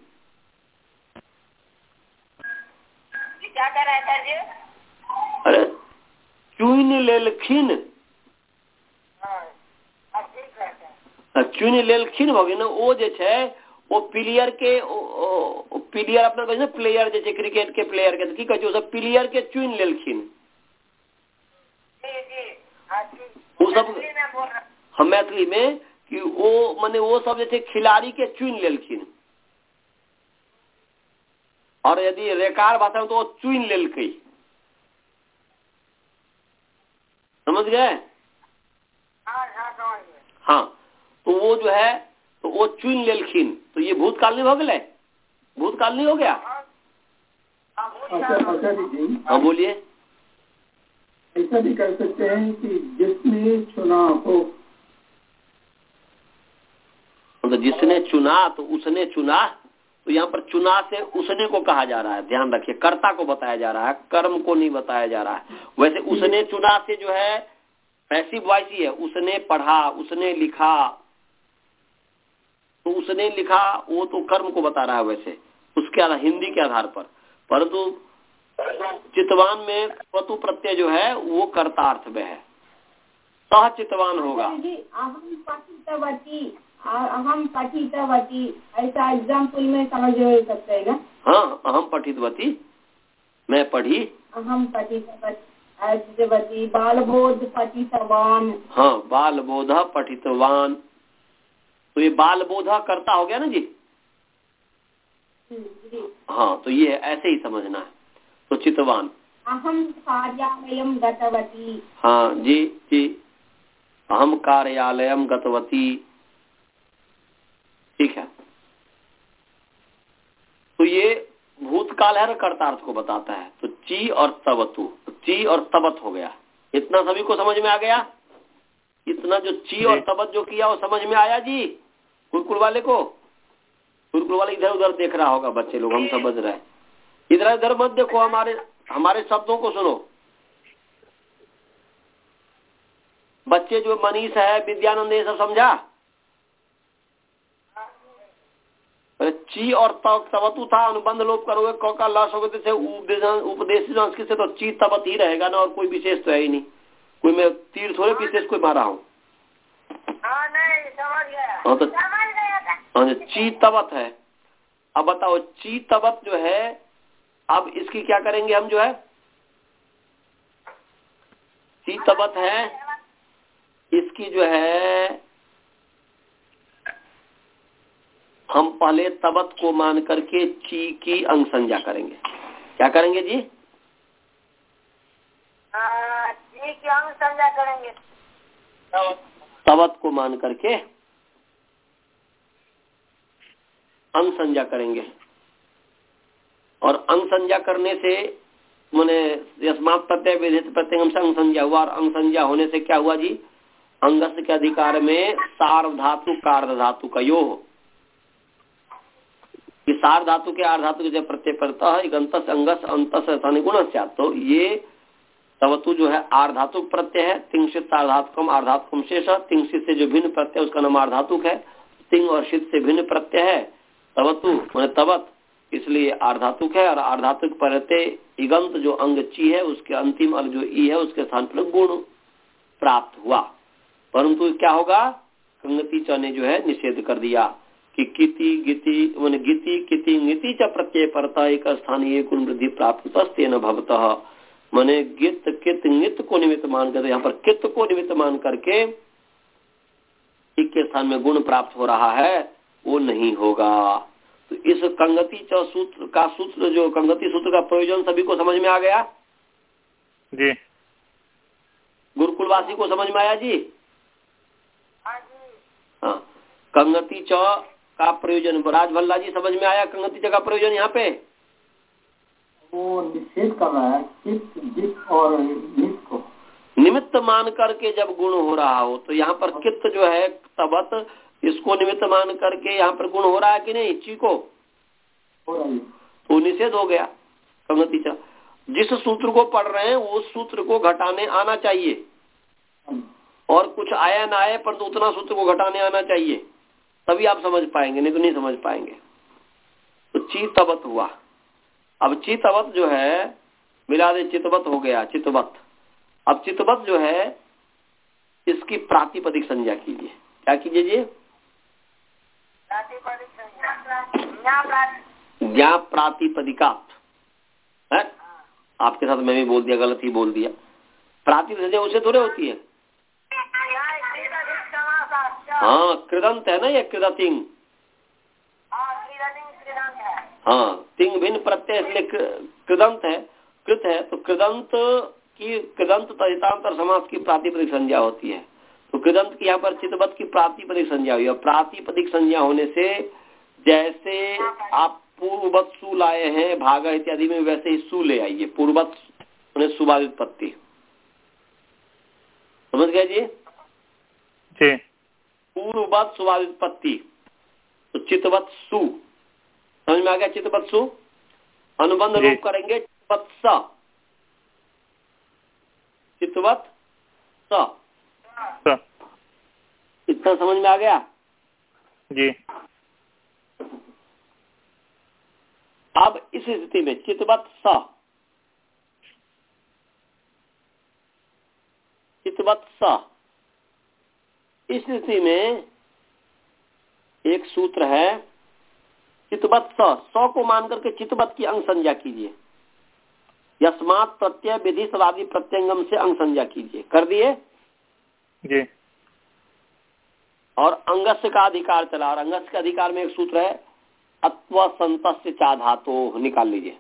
[SPEAKER 4] क्या कर रहे हैं जी?
[SPEAKER 1] अरे चुन लेलखिन, चुन लेलखिन हो गई ना। वो जे छे वो प्लेयर के, प्लेयर अपना कहै छै प्लेयर जे छै क्रिकेट के प्लेयर के, की कहै छै, सब प्लेयर के चुन लेलखिन। वो सब हम मैथिली में कि वो माने वो सब जे छै खिलाड़ी के चुन लेलखिन, और यदि रेकार भाषा में तो वो चुन लेलकै। समझ गए?
[SPEAKER 4] हाँ हाँ समझ गए।
[SPEAKER 1] हाँ, तो वो जो है, तो वो चुन लेलखिन, तो ये भूतकाल नहीं हो गए, भूतकाल नहीं हो गया।
[SPEAKER 5] अच्छा आचार्य जी,
[SPEAKER 1] हाँ बोलिए।
[SPEAKER 5] ऐसा भी कर सकते हैं कि जिसने चुना हो,
[SPEAKER 1] तो जिसने चुना तो उसने चुना, तो यहाँ पर चुना से उसने को कहा जा रहा है, ध्यान रखिए, कर्ता को बताया जा रहा है, कर्म को नहीं बताया जा रहा है। वैसे उसने चुना से जो है पैसिव वॉइस ही है, उसने पढ़ा, उसने लिखा, तो उसने लिखा वो तो कर्म को बता रहा है वैसे उसके आधार, हिंदी के आधार पर। परंतु चितवान में वतु प्रत्यय जो है वो कर्तार्थ में है, सह चितवान होगा।
[SPEAKER 3] अहम पठितवती, अहम पठितवती, ऐसा एग्जाम्पल में समझ सकते हैं ना?
[SPEAKER 1] हाँ, अहम पठितवती, मैं पढ़ी।
[SPEAKER 3] अहम पठितवती, बालबोध पठितवान।
[SPEAKER 1] हाँ, बालबोध पठितवान, तो ये बालबोध करता हो गया ना जी।
[SPEAKER 3] जी।
[SPEAKER 1] हाँ, तो ये ऐसे ही समझना है। तो चितवान,
[SPEAKER 3] अहम कार्यालयम गतवती।
[SPEAKER 1] हाँ जी जी, अहम कार्यालयम गतवती, ठीक है। तो ये भूतकाल है, कर्तार्थ को बताता है। तो ची और तवतु, तो ची और तबत हो गया। इतना सभी को समझ में आ गया? इतना जो ची और तबत जो किया वो समझ में आया जी गुरुकुल वाले को? गुरुकुल वाले इधर उधर देख रहा होगा बच्चे लोग, हम समझ रहे हैं। इधर उधर मत देखो, हमारे हमारे शब्दों को सुनो। बच्चे जो मनीष है, विद्यानंद, ये सब समझा? ची और तवतु था, अनुबंध लोप करोगे, क का लॉस होगा, जैसे उपदेश संस्कृत से तो ची तबत ही रहेगा ना, और कोई विशेष तो है ही नहीं। कोई मैं तीर थोड़े विशेष कोई मारा हूँ।
[SPEAKER 4] हाँ नहीं समझ गया,
[SPEAKER 1] हाँ तो
[SPEAKER 4] समझ गया था।
[SPEAKER 1] हाँ, ची तबत है। अब बताओ, ची तबत जो है, अब इसकी क्या करेंगे हम? जो है ची तबत है, इसकी जो है हम पहले तबत को मान करके ची की अंग संज्ञा करेंगे। क्या करेंगे जी?
[SPEAKER 4] हाँ, ची की अंग संज्ञा करेंगे।
[SPEAKER 1] तबत को मान करके अंग संज्ञा करेंगे, और अंग संज्ञा करने से मैंने यस्मात् प्रत्यय विधित प्रत्यय से अंग संज्ञा हुआ, और अंग संज्ञा होने से क्या हुआ जी? अंगस के अधिकार में सार्व धातु कार्ध धातु का योग, कि सार धातु के आर्ध धातु के जब प्रत्यय पड़ता है, अंतस अंगस अंतस गुण से, तो ये तवतु जो है आर्ध धातुक प्रत्यय है। तिंशित सार्धातुकम आर्धातुकम शेष, तिंशित से जो भिन्न प्रत्यय उसका नाम आर्धातुक है। तिंग और शीत से भिन्न प्रत्यय है तवतु मैंने तवत, इसलिए आर्धातुक है। और आर्धातुक प्रत्यय इगंत जो अंग ची है उसके अंतिम अंग जो ई है उसके स्थान पर गुण प्राप्त हुआ। परंतु क्या होगा? कंगति च ने जो है निषेध कर दिया कि किति गिति मैंने गिति किति गिति च प्रत्यय परता एक स्थानीय गुण वृद्धि प्राप्त तेन भवतः, मैंने गित कित नित को निमित्त मान कर, यहाँ पर कित को निमित्त मान करके के स्थान में गुण प्राप्त हो रहा है, वो नहीं होगा। तो इस कंगति च सूत्र का सूत्र जो कंगति सूत्र का प्रयोजन सभी को समझ में आ गया
[SPEAKER 2] जी?
[SPEAKER 1] गुरुकुलवासी को समझ में आया जी? हाँ, कंगति च का प्रयोजन राज भल्ला जी समझ में आया? कंगति च का प्रयोजन यहाँ पे
[SPEAKER 5] वो निषेध कर रहा है कित जित और नित को
[SPEAKER 1] निमित्त मान करके जब गुण हो रहा हो, तो यहाँ पर कित जो है तबत, इसको निमित्त मान करके यहाँ पर गुण हो रहा है कि नहीं? ची को
[SPEAKER 5] हो रहा है,
[SPEAKER 1] तो निषेध हो गया कंगति च। जिस सूत्र को पढ़ रहे हैं उस सूत्र को घटाने आना चाहिए, और कुछ आया ना आए पर तो उतना सूत्र को घटाने आना चाहिए, तभी आप समझ पाएंगे, नहीं तो नहीं समझ पाएंगे। तो ची तबत हुआ। अब चितवत जो है मिला दे, चितवत हो गया चितवत। अब चितवत जो है इसकी प्रातिपदिक संज्ञा कीजिए। क्या कीजिए जी? ज्ञा प्रातिपदिकात है। आपके साथ मैं भी बोल दिया, गलत ही बोल दिया। प्रातिपदिक संज्ञा उसे थोड़े होती है। हाँ, कृदंत है ना ये, कृदतिंग। हाँ, तिंग भिन्न प्रत्यय इसलिए कृदंत है, कृत है। तो कृदंत की कृदंत तदितांतर समास की प्रातिपदिक संज्ञा होती है। तो कृदंत की यहाँ पर चितवत की प्रातिपदिक संज्ञा हुई, और प्रातिपदिक संज्ञा होने से जैसे आप पूर्ववत सु लाए हैं भागा इत्यादि में, वैसे ही सु ले आइए। पूर्ववत उन्हें सुबाद उत्पत्ति, समझ गए जी?
[SPEAKER 2] जी।
[SPEAKER 1] पूर्ववत सुबाद उत्पत्ति, तो चितवत सु, समझ में आ गया? चितवत सु अनुबंध रूप करेंगे चितवत स, चितवत स, इतना समझ में आ गया
[SPEAKER 2] जी।
[SPEAKER 1] अब इस स्थिति में चितवत स, चितवत स, इस स्थिति में एक सूत्र है चितवत स, स को मान करके चितवत की अंग संज्ञा कीजिए। यस्मात् प्रत्यय विधि सदादि प्रत्यंगम से अंग संज्ञा कीजिए। कर दिए
[SPEAKER 2] जी।
[SPEAKER 1] और अंगस्य का अधिकार चला, और अंगस्य के अधिकार में एक सूत्र है अत्व संतस्य चा धातो, निकाल लीजिए।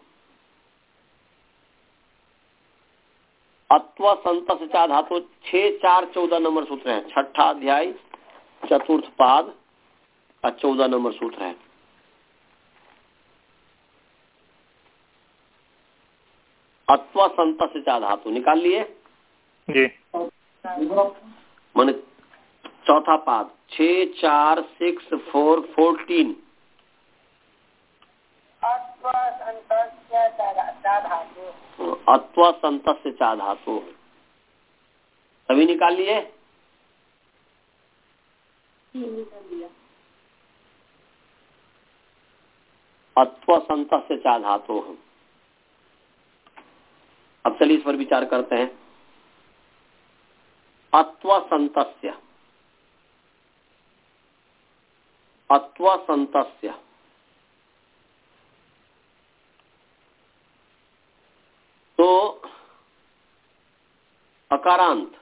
[SPEAKER 1] अत्व संतस्य चा धातो छह चार चौदह नंबर सूत्र है, छठा अध्याय चतुर्थ पाद का चौदह नंबर सूत्र है। अत्व संतस्य चा धातु निकाल लिए
[SPEAKER 2] जी।
[SPEAKER 1] माने चौथा पाद छह चार सिक्स फोर फोर्टीन।
[SPEAKER 4] अत्व संतस्य चा धातु,
[SPEAKER 1] अत्व संतस्य चा धातु सभी निकाल लिए? अत्व संतस्य चा धातु। अब चलिए इस पर विचार करते हैं। अत्व संतस्य, अत्व संतस्य, तो अकारांत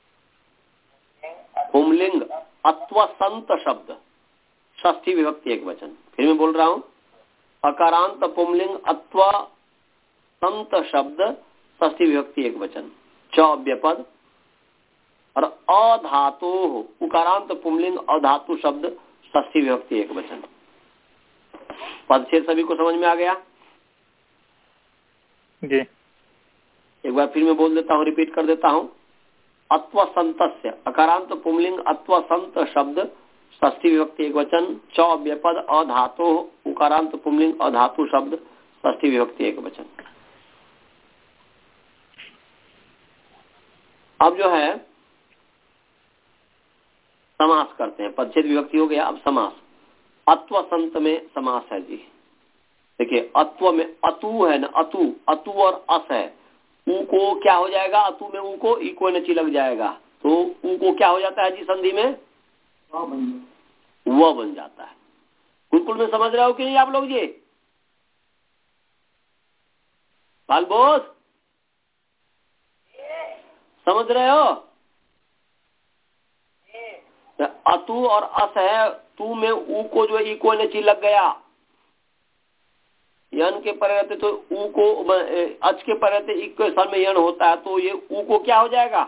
[SPEAKER 1] पुंलिंग अत्व संत शब्द षष्ठी विभक्ति एक वचन। फिर मैं बोल रहा हूं, अकारांत पुंलिंग अत्व संत शब्द षष्ठी विभक्ति एक वचन, च अव्यपद, और अधातु उकारांत पुंलिंग अधातु शब्द षष्ठी विभक्ति एक वचन। पदच्छेद सभी को समझ में आ गया
[SPEAKER 2] जी?
[SPEAKER 1] एक बार फिर मैं बोल देता हूँ, रिपीट कर देता हूँ। अत्व संतस्य अकारांत पुंलिंग अत्व संत शब्द षष्ठी विभक्ति एक वचन, च अव्यपद अधातु उकारांत पुंलिंग अधातु शब्द षष्ठी विभक्ति एक वचन। अब जो है समास करते हैं। पदच्छेद विभक्ति हो गया, अब समास। अत्व संत में समास है जी। देखिए अत्व में अतु है ना, अतु, अतु और अस है। ऊ को क्या हो जाएगा? अतु में ऊ को इको नची लग जाएगा, तो ऊ को क्या हो जाता है जी संधि में? वह बन जाता है। बिल्कुल में समझ रहे हो कि नहीं आप लोग जी? बाल बोस समझ रहे हो? अतु और अस है, तू में ऊ को जो इको नची लग गया, यन के पर रहते तो ऊ को, अच के पर रहते इक के स्थान में यन होता है, तो ये ऊ को क्या हो जाएगा?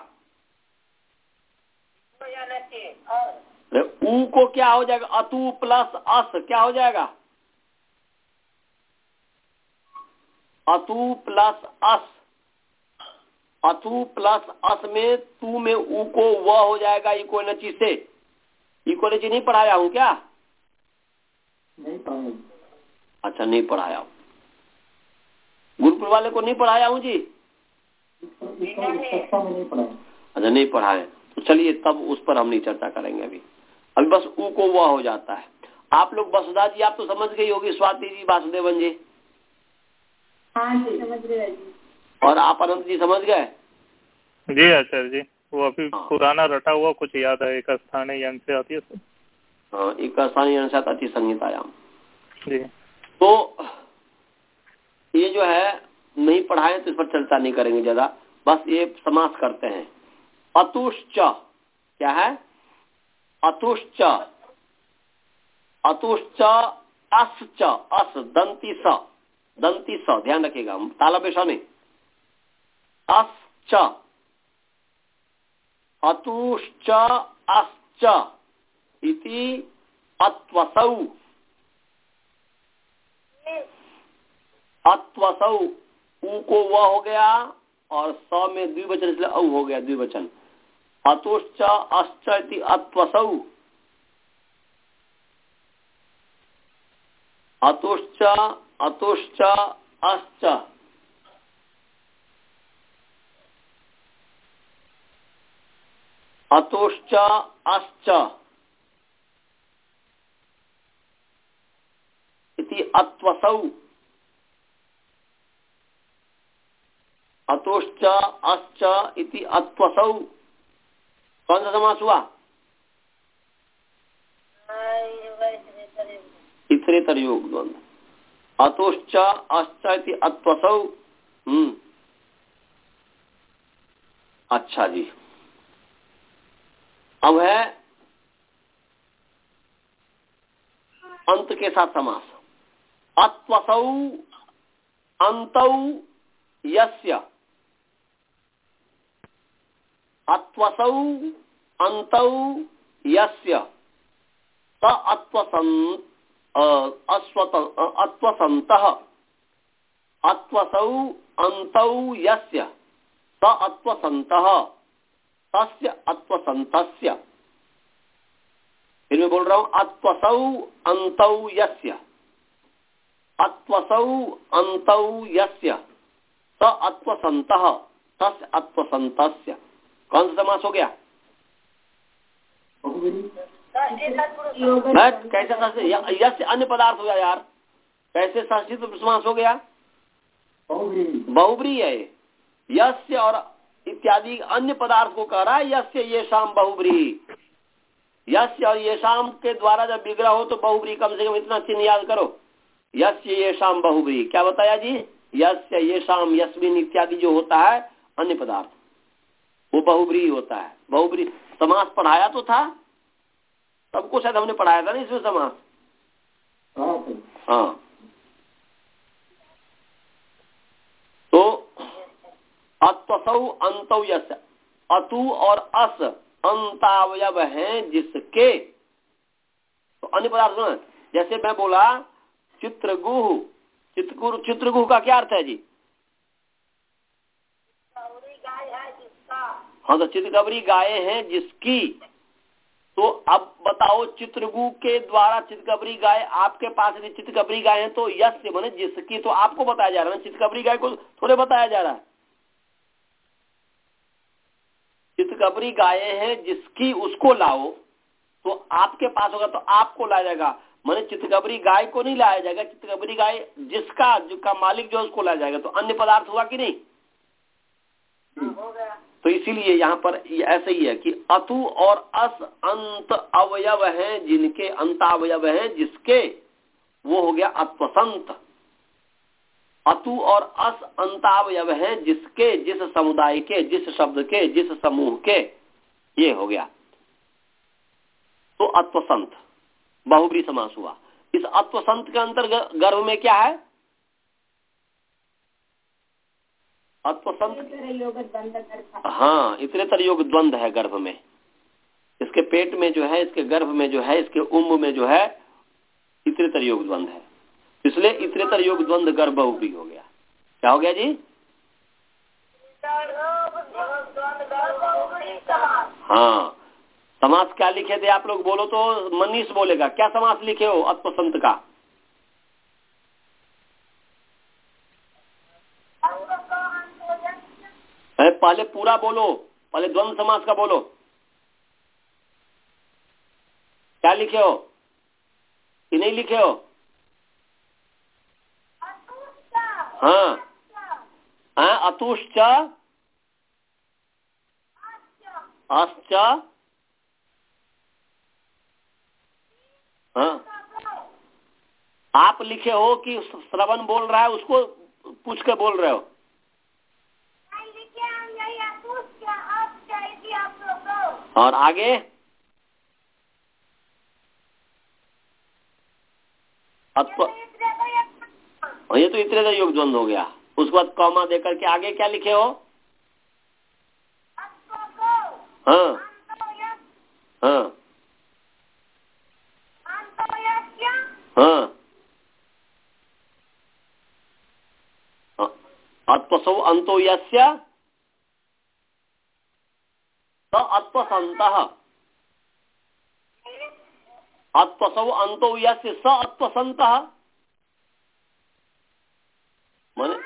[SPEAKER 1] ऊ को क्या हो जाएगा? अतु प्लस अस क्या हो जाएगा? अतु प्लस अस, अतु प्लस अस में तू में ऊ को वह हो जाएगा इको नची से। इको नची नहीं पढ़ाया हूँ क्या?
[SPEAKER 5] नहीं पढ़ाया।
[SPEAKER 1] अच्छा नहीं पढ़ाया हूँ, गुरुकुल वाले को नहीं पढ़ाया हूँ जी?
[SPEAKER 5] कक्षा में नहीं पढ़ाया।
[SPEAKER 1] अच्छा नहीं पढ़ाए, तो चलिए तब उस पर हम नहीं चर्चा करेंगे अभी। अभी बस ऊ को वह हो जाता है। आप लोग वसुधा जी आप तो समझ गई होगी, स्वाति जी, वासुदेवन जी?
[SPEAKER 3] हाँ जी समझ गए जी।
[SPEAKER 1] और आप अनंत जी समझ गए?
[SPEAKER 2] जी आचार्य जी, वो अभी पुराना रटा हुआ कुछ याद है। एक स्थानीय यन से आती है सर।
[SPEAKER 1] हाँ, एक स्थानीय यन से अति संहितायाम
[SPEAKER 2] जी।
[SPEAKER 1] तो ये जो है नहीं पढ़ाए तो इस पर चर्चा नहीं करेंगे ज्यादा, बस ये समास करते हैं। अतुश्च क्या है? अतुश्च, अतुश्च अस्च, अस दंती स, दंती स, ध्यान रखिएगा ताला पेशा नहीं। अस्च, अतुश्च अस्च इति अत्वसौ, अत्वसौ ऊ को व हो गया और स में द्विवचन इसलिए औ हो गया द्विवचन। अतोश्च अस्च इति अत्वसौ, अतोश्च अतोश्च अस्च, अतोश्च अस्च इति अत्वसौ, अतोश्च अस्च इति अत्वसौ। कौन सा समास हुआ? इतरेतर योग द्वंद। अतोश्च अस्च इति अत्वसौ। हम्म अच्छा जी। अब है अंत के साथ समास। अत्वसौ अंतौ यस्य, अत्वसौ अंतौ यस्य स अत्वसन् अस्वत अत्वसन्तः, अत्वसौ अंतौ यस्य स अत्वसन्तः तस्य अत्वसन्तस्य। फिर मैं बोल रहा हूं अत्वसौ अंतौ यस्य, अत्वसौ अंतौ यस्य स अत्वसन्तः तस्य अत्वसन्तस्य। कौन सा समास हो गया? कैसे षष्ठी? यस्य अन्य पदार्थ हो गया यार, कैसे षष्ठी तो समास हो गया? बहुब्री है। यस्य और इत्यादि अन्य पदार्थ को कह रहा है। यस्य ये शाम बहुब्री, यस्य और ये शाम के द्वारा जब विग्रह हो तो बहुब्री, कम से कम इतना चिन्ह याद करो। यस्य ये शाम बहुब्री, क्या बताया जी? यस्य ये शाम यस्मिन इत्यादि जो होता है अन्य पदार्थ वो बहुब्री होता है। बहुब्री समास पढ़ाया तो था सबको, शायद हमने पढ़ाया था ना इसमें समास। हाँ तो अत्वसौ अंतौ यस्य, अतु और अस अंतावयव हैं जिसके, तो अन्य पदार्थ सुना। जैसे मैं बोला चित्रगुह, चित्रगुह, चित्रगुह का क्या अर्थ है जी? हाँ तो चितकबरी गाय हैं जिसकी, तो अब बताओ चित्रगुह के द्वारा चितकबरी गाय आपके पास यदि चितकबरी गाय है तो यस्य माने जिसकी, तो आपको बताया जा रहा है, चितकबरी गाय को थोड़े बताया जा रहा है। चितकबरी गाय है जिसकी, उसको लाओ तो आपके पास होगा तो आपको लाया जाएगा, माने चितकबरी गाय को नहीं लाया जाएगा। चितकबरी गाय जिसका, जो का मालिक जो उसको लाया जाएगा। तो अन्य पदार्थ हुआ कि नहीं? तो इसीलिए यहाँ पर ऐसे ही है कि अतु और अस अंत अवयव हैं जिनके, अंतावयव हैं जिसके, वो हो गया अत्वसंत। अतु और अस अंतावयव हैं जिसके, जिस समुदाय के, जिस शब्द के, जिस समूह के, ये हो गया तो अत्वसंत बहुब्री समास हुआ। इस अत्वसंत के अंतर्गत गर्भ में क्या है? अत्वसंत, हाँ इतरेतर योग द्वंद है गर्भ में। इसके पेट में जो है, इसके गर्भ में जो है, इसके उम्ब में जो है इतरेतर योग द्वंद है, इसलिए इतरेतर योग द्वंद गर्भ बहुब्री हो गया। क्या हो गया जी? हाँ समास क्या लिखे थे आप लोग? बोलो तो, मनीष बोलेगा। क्या समास लिखे हो अत्वसंत का? पहले पूरा बोलो, पहले द्वंद समास का बोलो। क्या लिखे हो कि नहीं लिखे हो? हाँ हाँ अतुश्च अस्च, हाँ आप लिखे हो कि श्रवण बोल रहा है उसको पूछ के बोल रहे हो? और आगे अत्व, ये तो इतरेतर योग द्वंद हो गया। उसके बाद कॉमा देकर के आगे क्या लिखे हो? हाँ हाँ हाँ अत्वसौ अंतो यस्य स अत्वसन्तः। अत्वसौ अंतो यस्य स अत्वसन्तः माने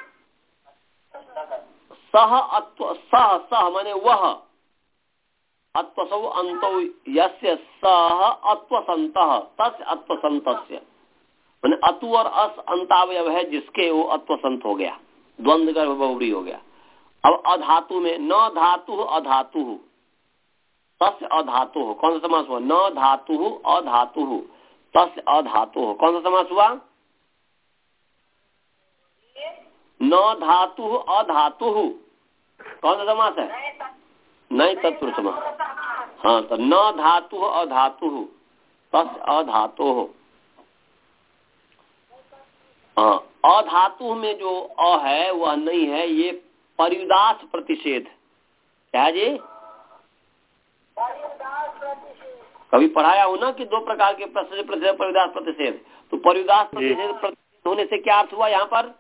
[SPEAKER 1] सह अत्व सह सह माने वह अत्वसौ अंतो यस्य सह अत्वसन्तः तस्य अत्वसन्तस्य माने अतु और अस अंतावयव है जिसके वो अत्वसंत हो गया, द्वंद्व का बहुव्रीहि हो गया। अब अधातु में न धातु अधातु तस्य अधातु कौन सा समास हुआ? न धातु अधातु तस्य अधातु कौन सा समास हुआ? न धातु अधातु कौन सा समास है? नहीं तत्पुरुष समास। हाँ तो न धातु अधातु तस्य अधातु। हाँ अधातु में जो अ है वह नहीं है, ये परिदास प्रतिषेध। क्या जी? कभी पढ़ाया हो ना कि दो प्रकार के प्रतिषेध परिदास प्रतिषेध। तो परिदास प्रतिषेध प्रतिषेध होने से क्या अर्थ हुआ? यहाँ पर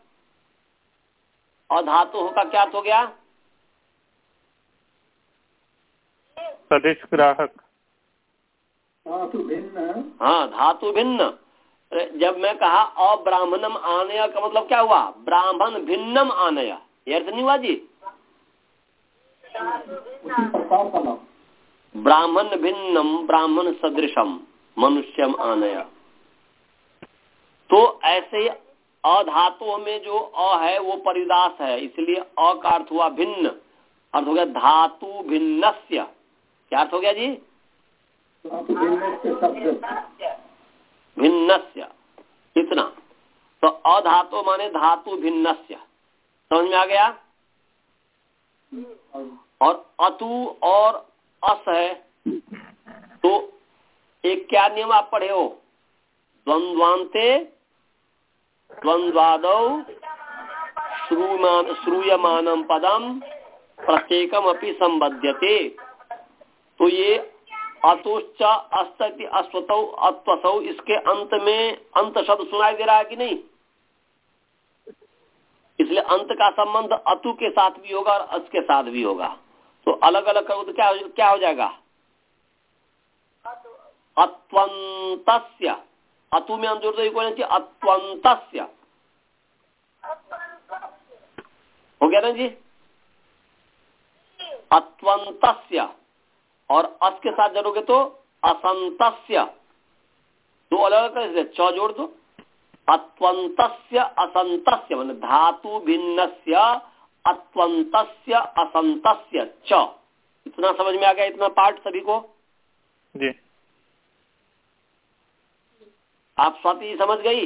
[SPEAKER 1] अधातु का क्या अर्थ हो गया?
[SPEAKER 2] सदिश ग्राहक।
[SPEAKER 5] धातु भिन्न।
[SPEAKER 1] हाँ धातु भिन्न। जब मैं कहा अब्राह्मणम आनय का मतलब क्या हुआ? ब्राह्मण भिन्नम आनय। ये अर्थ नहीं हुआ जी? ब्राह्मण भिन्नम ब्राह्मण सदृशम मनुष्यम आनय। तो ऐसे अधातु में जो अ है वो परिदास है, इसलिए अ का अर्थ हुआ भिन्न। अर्थ हो गया धातु भिन्नस्य। क्या अर्थ हो गया जी? भिन्नस्य इतना। तो अधातु माने धातु भिन्नस्य, समझ में आ गया? और अतु और अस है तो एक क्या नियम आप पढ़े हो? द्वंद्वान्ते द्वंद्वादौ श्रूयमान श्रूयमानम पदम प्रत्येकम अपि संबध्यते। तो ये अतुश्च अस्ति अस्वतौ अत्वसौ, इसके अंत में अंत शब्द सुनाई दे रहा है कि नहीं? इसलिए अंत का संबंध अतु के साथ भी होगा और अस के साथ भी होगा। तो अलग अलग करो तो क्या क्या हो जाएगा? अत्वंतस्य। अतु में हम जोड़ दो चाहिए अत्वंतस्य। हो गया ना जी? अत्वंतस्य। और अस के साथ जोड़ोगे तो असंतस्य। दो अलग अलग च जोड़ दो। अत्वंतस्य असंतस्य माने धातु भिन्नस्य अत्वंतस्य असंतस्य च। इतना समझ में आ गया? इतना पार्ट सभी को
[SPEAKER 2] जी?
[SPEAKER 1] आप स्वाति समझ गई?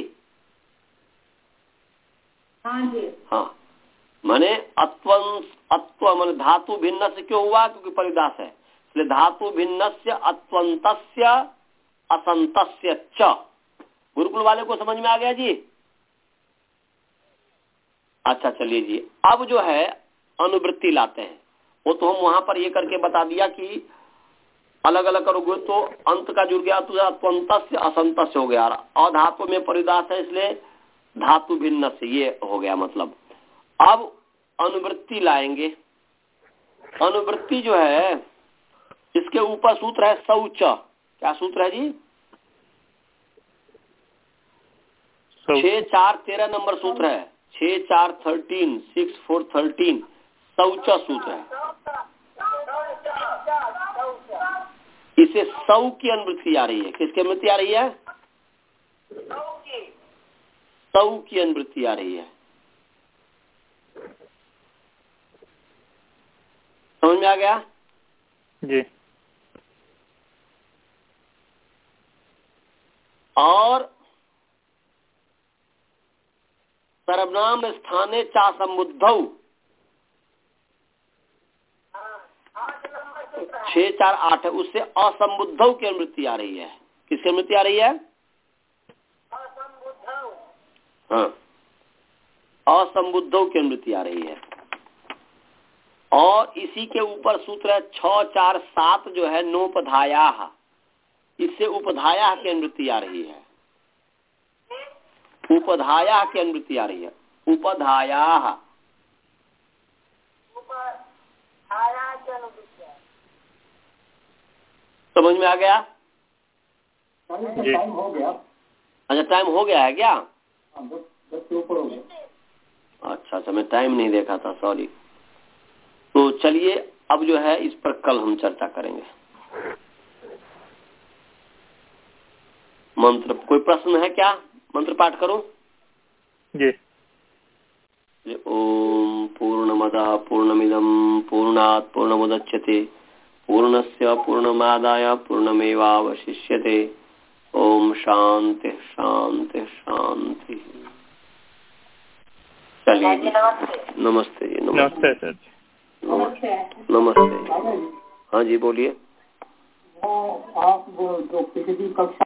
[SPEAKER 3] हाँ जी।
[SPEAKER 1] हाँ माने अत्वं अत्व माने धातु भिन्न से क्यों हुआ? क्योंकि परिदास है, इसलिए धातु भिन्नस्य अत्वंतस्य असंतस्य च। गुरुकुल वाले को समझ में आ गया जी? अच्छा चलिए जी, अब जो है अनुवृत्ति लाते हैं। वो तो हम वहां पर ये करके बता दिया कि अलग अलग करोगे तो अंत का जुड़ गया तो अत्वंतस्य असंतस्य हो गया। अधातु में परिदास है इसलिए धातु भिन्न से ये हो गया मतलब। अब अनुवृत्ति लाएंगे। अनुवृत्ति जो है इसके ऊपर सूत्र है शौच। क्या सूत्र है जी? छह चार तेरह नंबर सूत्र है। छह चार थर्टीन सिक्स फोर थर्टीन शौच सूत्र है। इसे सौ की अनुवृत्ति आ रही है। किसकी अनुवृत्ति आ रही है? सौ की अनुवृत्ति आ रही है। समझ में आ गया
[SPEAKER 2] जी?
[SPEAKER 1] और सर्वनाम स्थाने चा संबुद्धौ छह चार आठ है, उससे असंबुद्धौ की अनुवृत्ति आ रही है। किसकी अनुवृत्ति आ रही है? हाँ असंबुद्धौ की अनुवृत्ति आ रही है। और इसी के ऊपर सूत्र है छ चार सात जो है नोपधाया। इससे उपधाया की अनुवृत्ति आ रही है, उपधाया की अनुवृत्ति आ रही है, उपधाया समझ में आ गया?
[SPEAKER 5] टाइम हो गया।
[SPEAKER 1] अच्छा टाइम हो गया है क्या?
[SPEAKER 5] दस दस के ऊपर हो गया।
[SPEAKER 1] अच्छा अच्छा मैं टाइम नहीं देखा था, सॉरी। तो चलिए अब जो है इस पर कल हम चर्चा करेंगे। मंत्र कोई प्रश्न है क्या? मंत्र पाठ करो
[SPEAKER 2] जी।
[SPEAKER 1] ओम पूर्णमदः पूर्णमिदं पूर्णात् पूर्णमुदच्यते पूर्णस्य पूर्णमादाय पूर्णमेवावशिष्यते। ओम शांति शांति शांति। चलिए नमस्ते जी।
[SPEAKER 2] नमस्ते सर।
[SPEAKER 1] नमस्ते नमस्ते। हाँ जी बोलिए।
[SPEAKER 5] वो आप वो जो पिछली कक्षा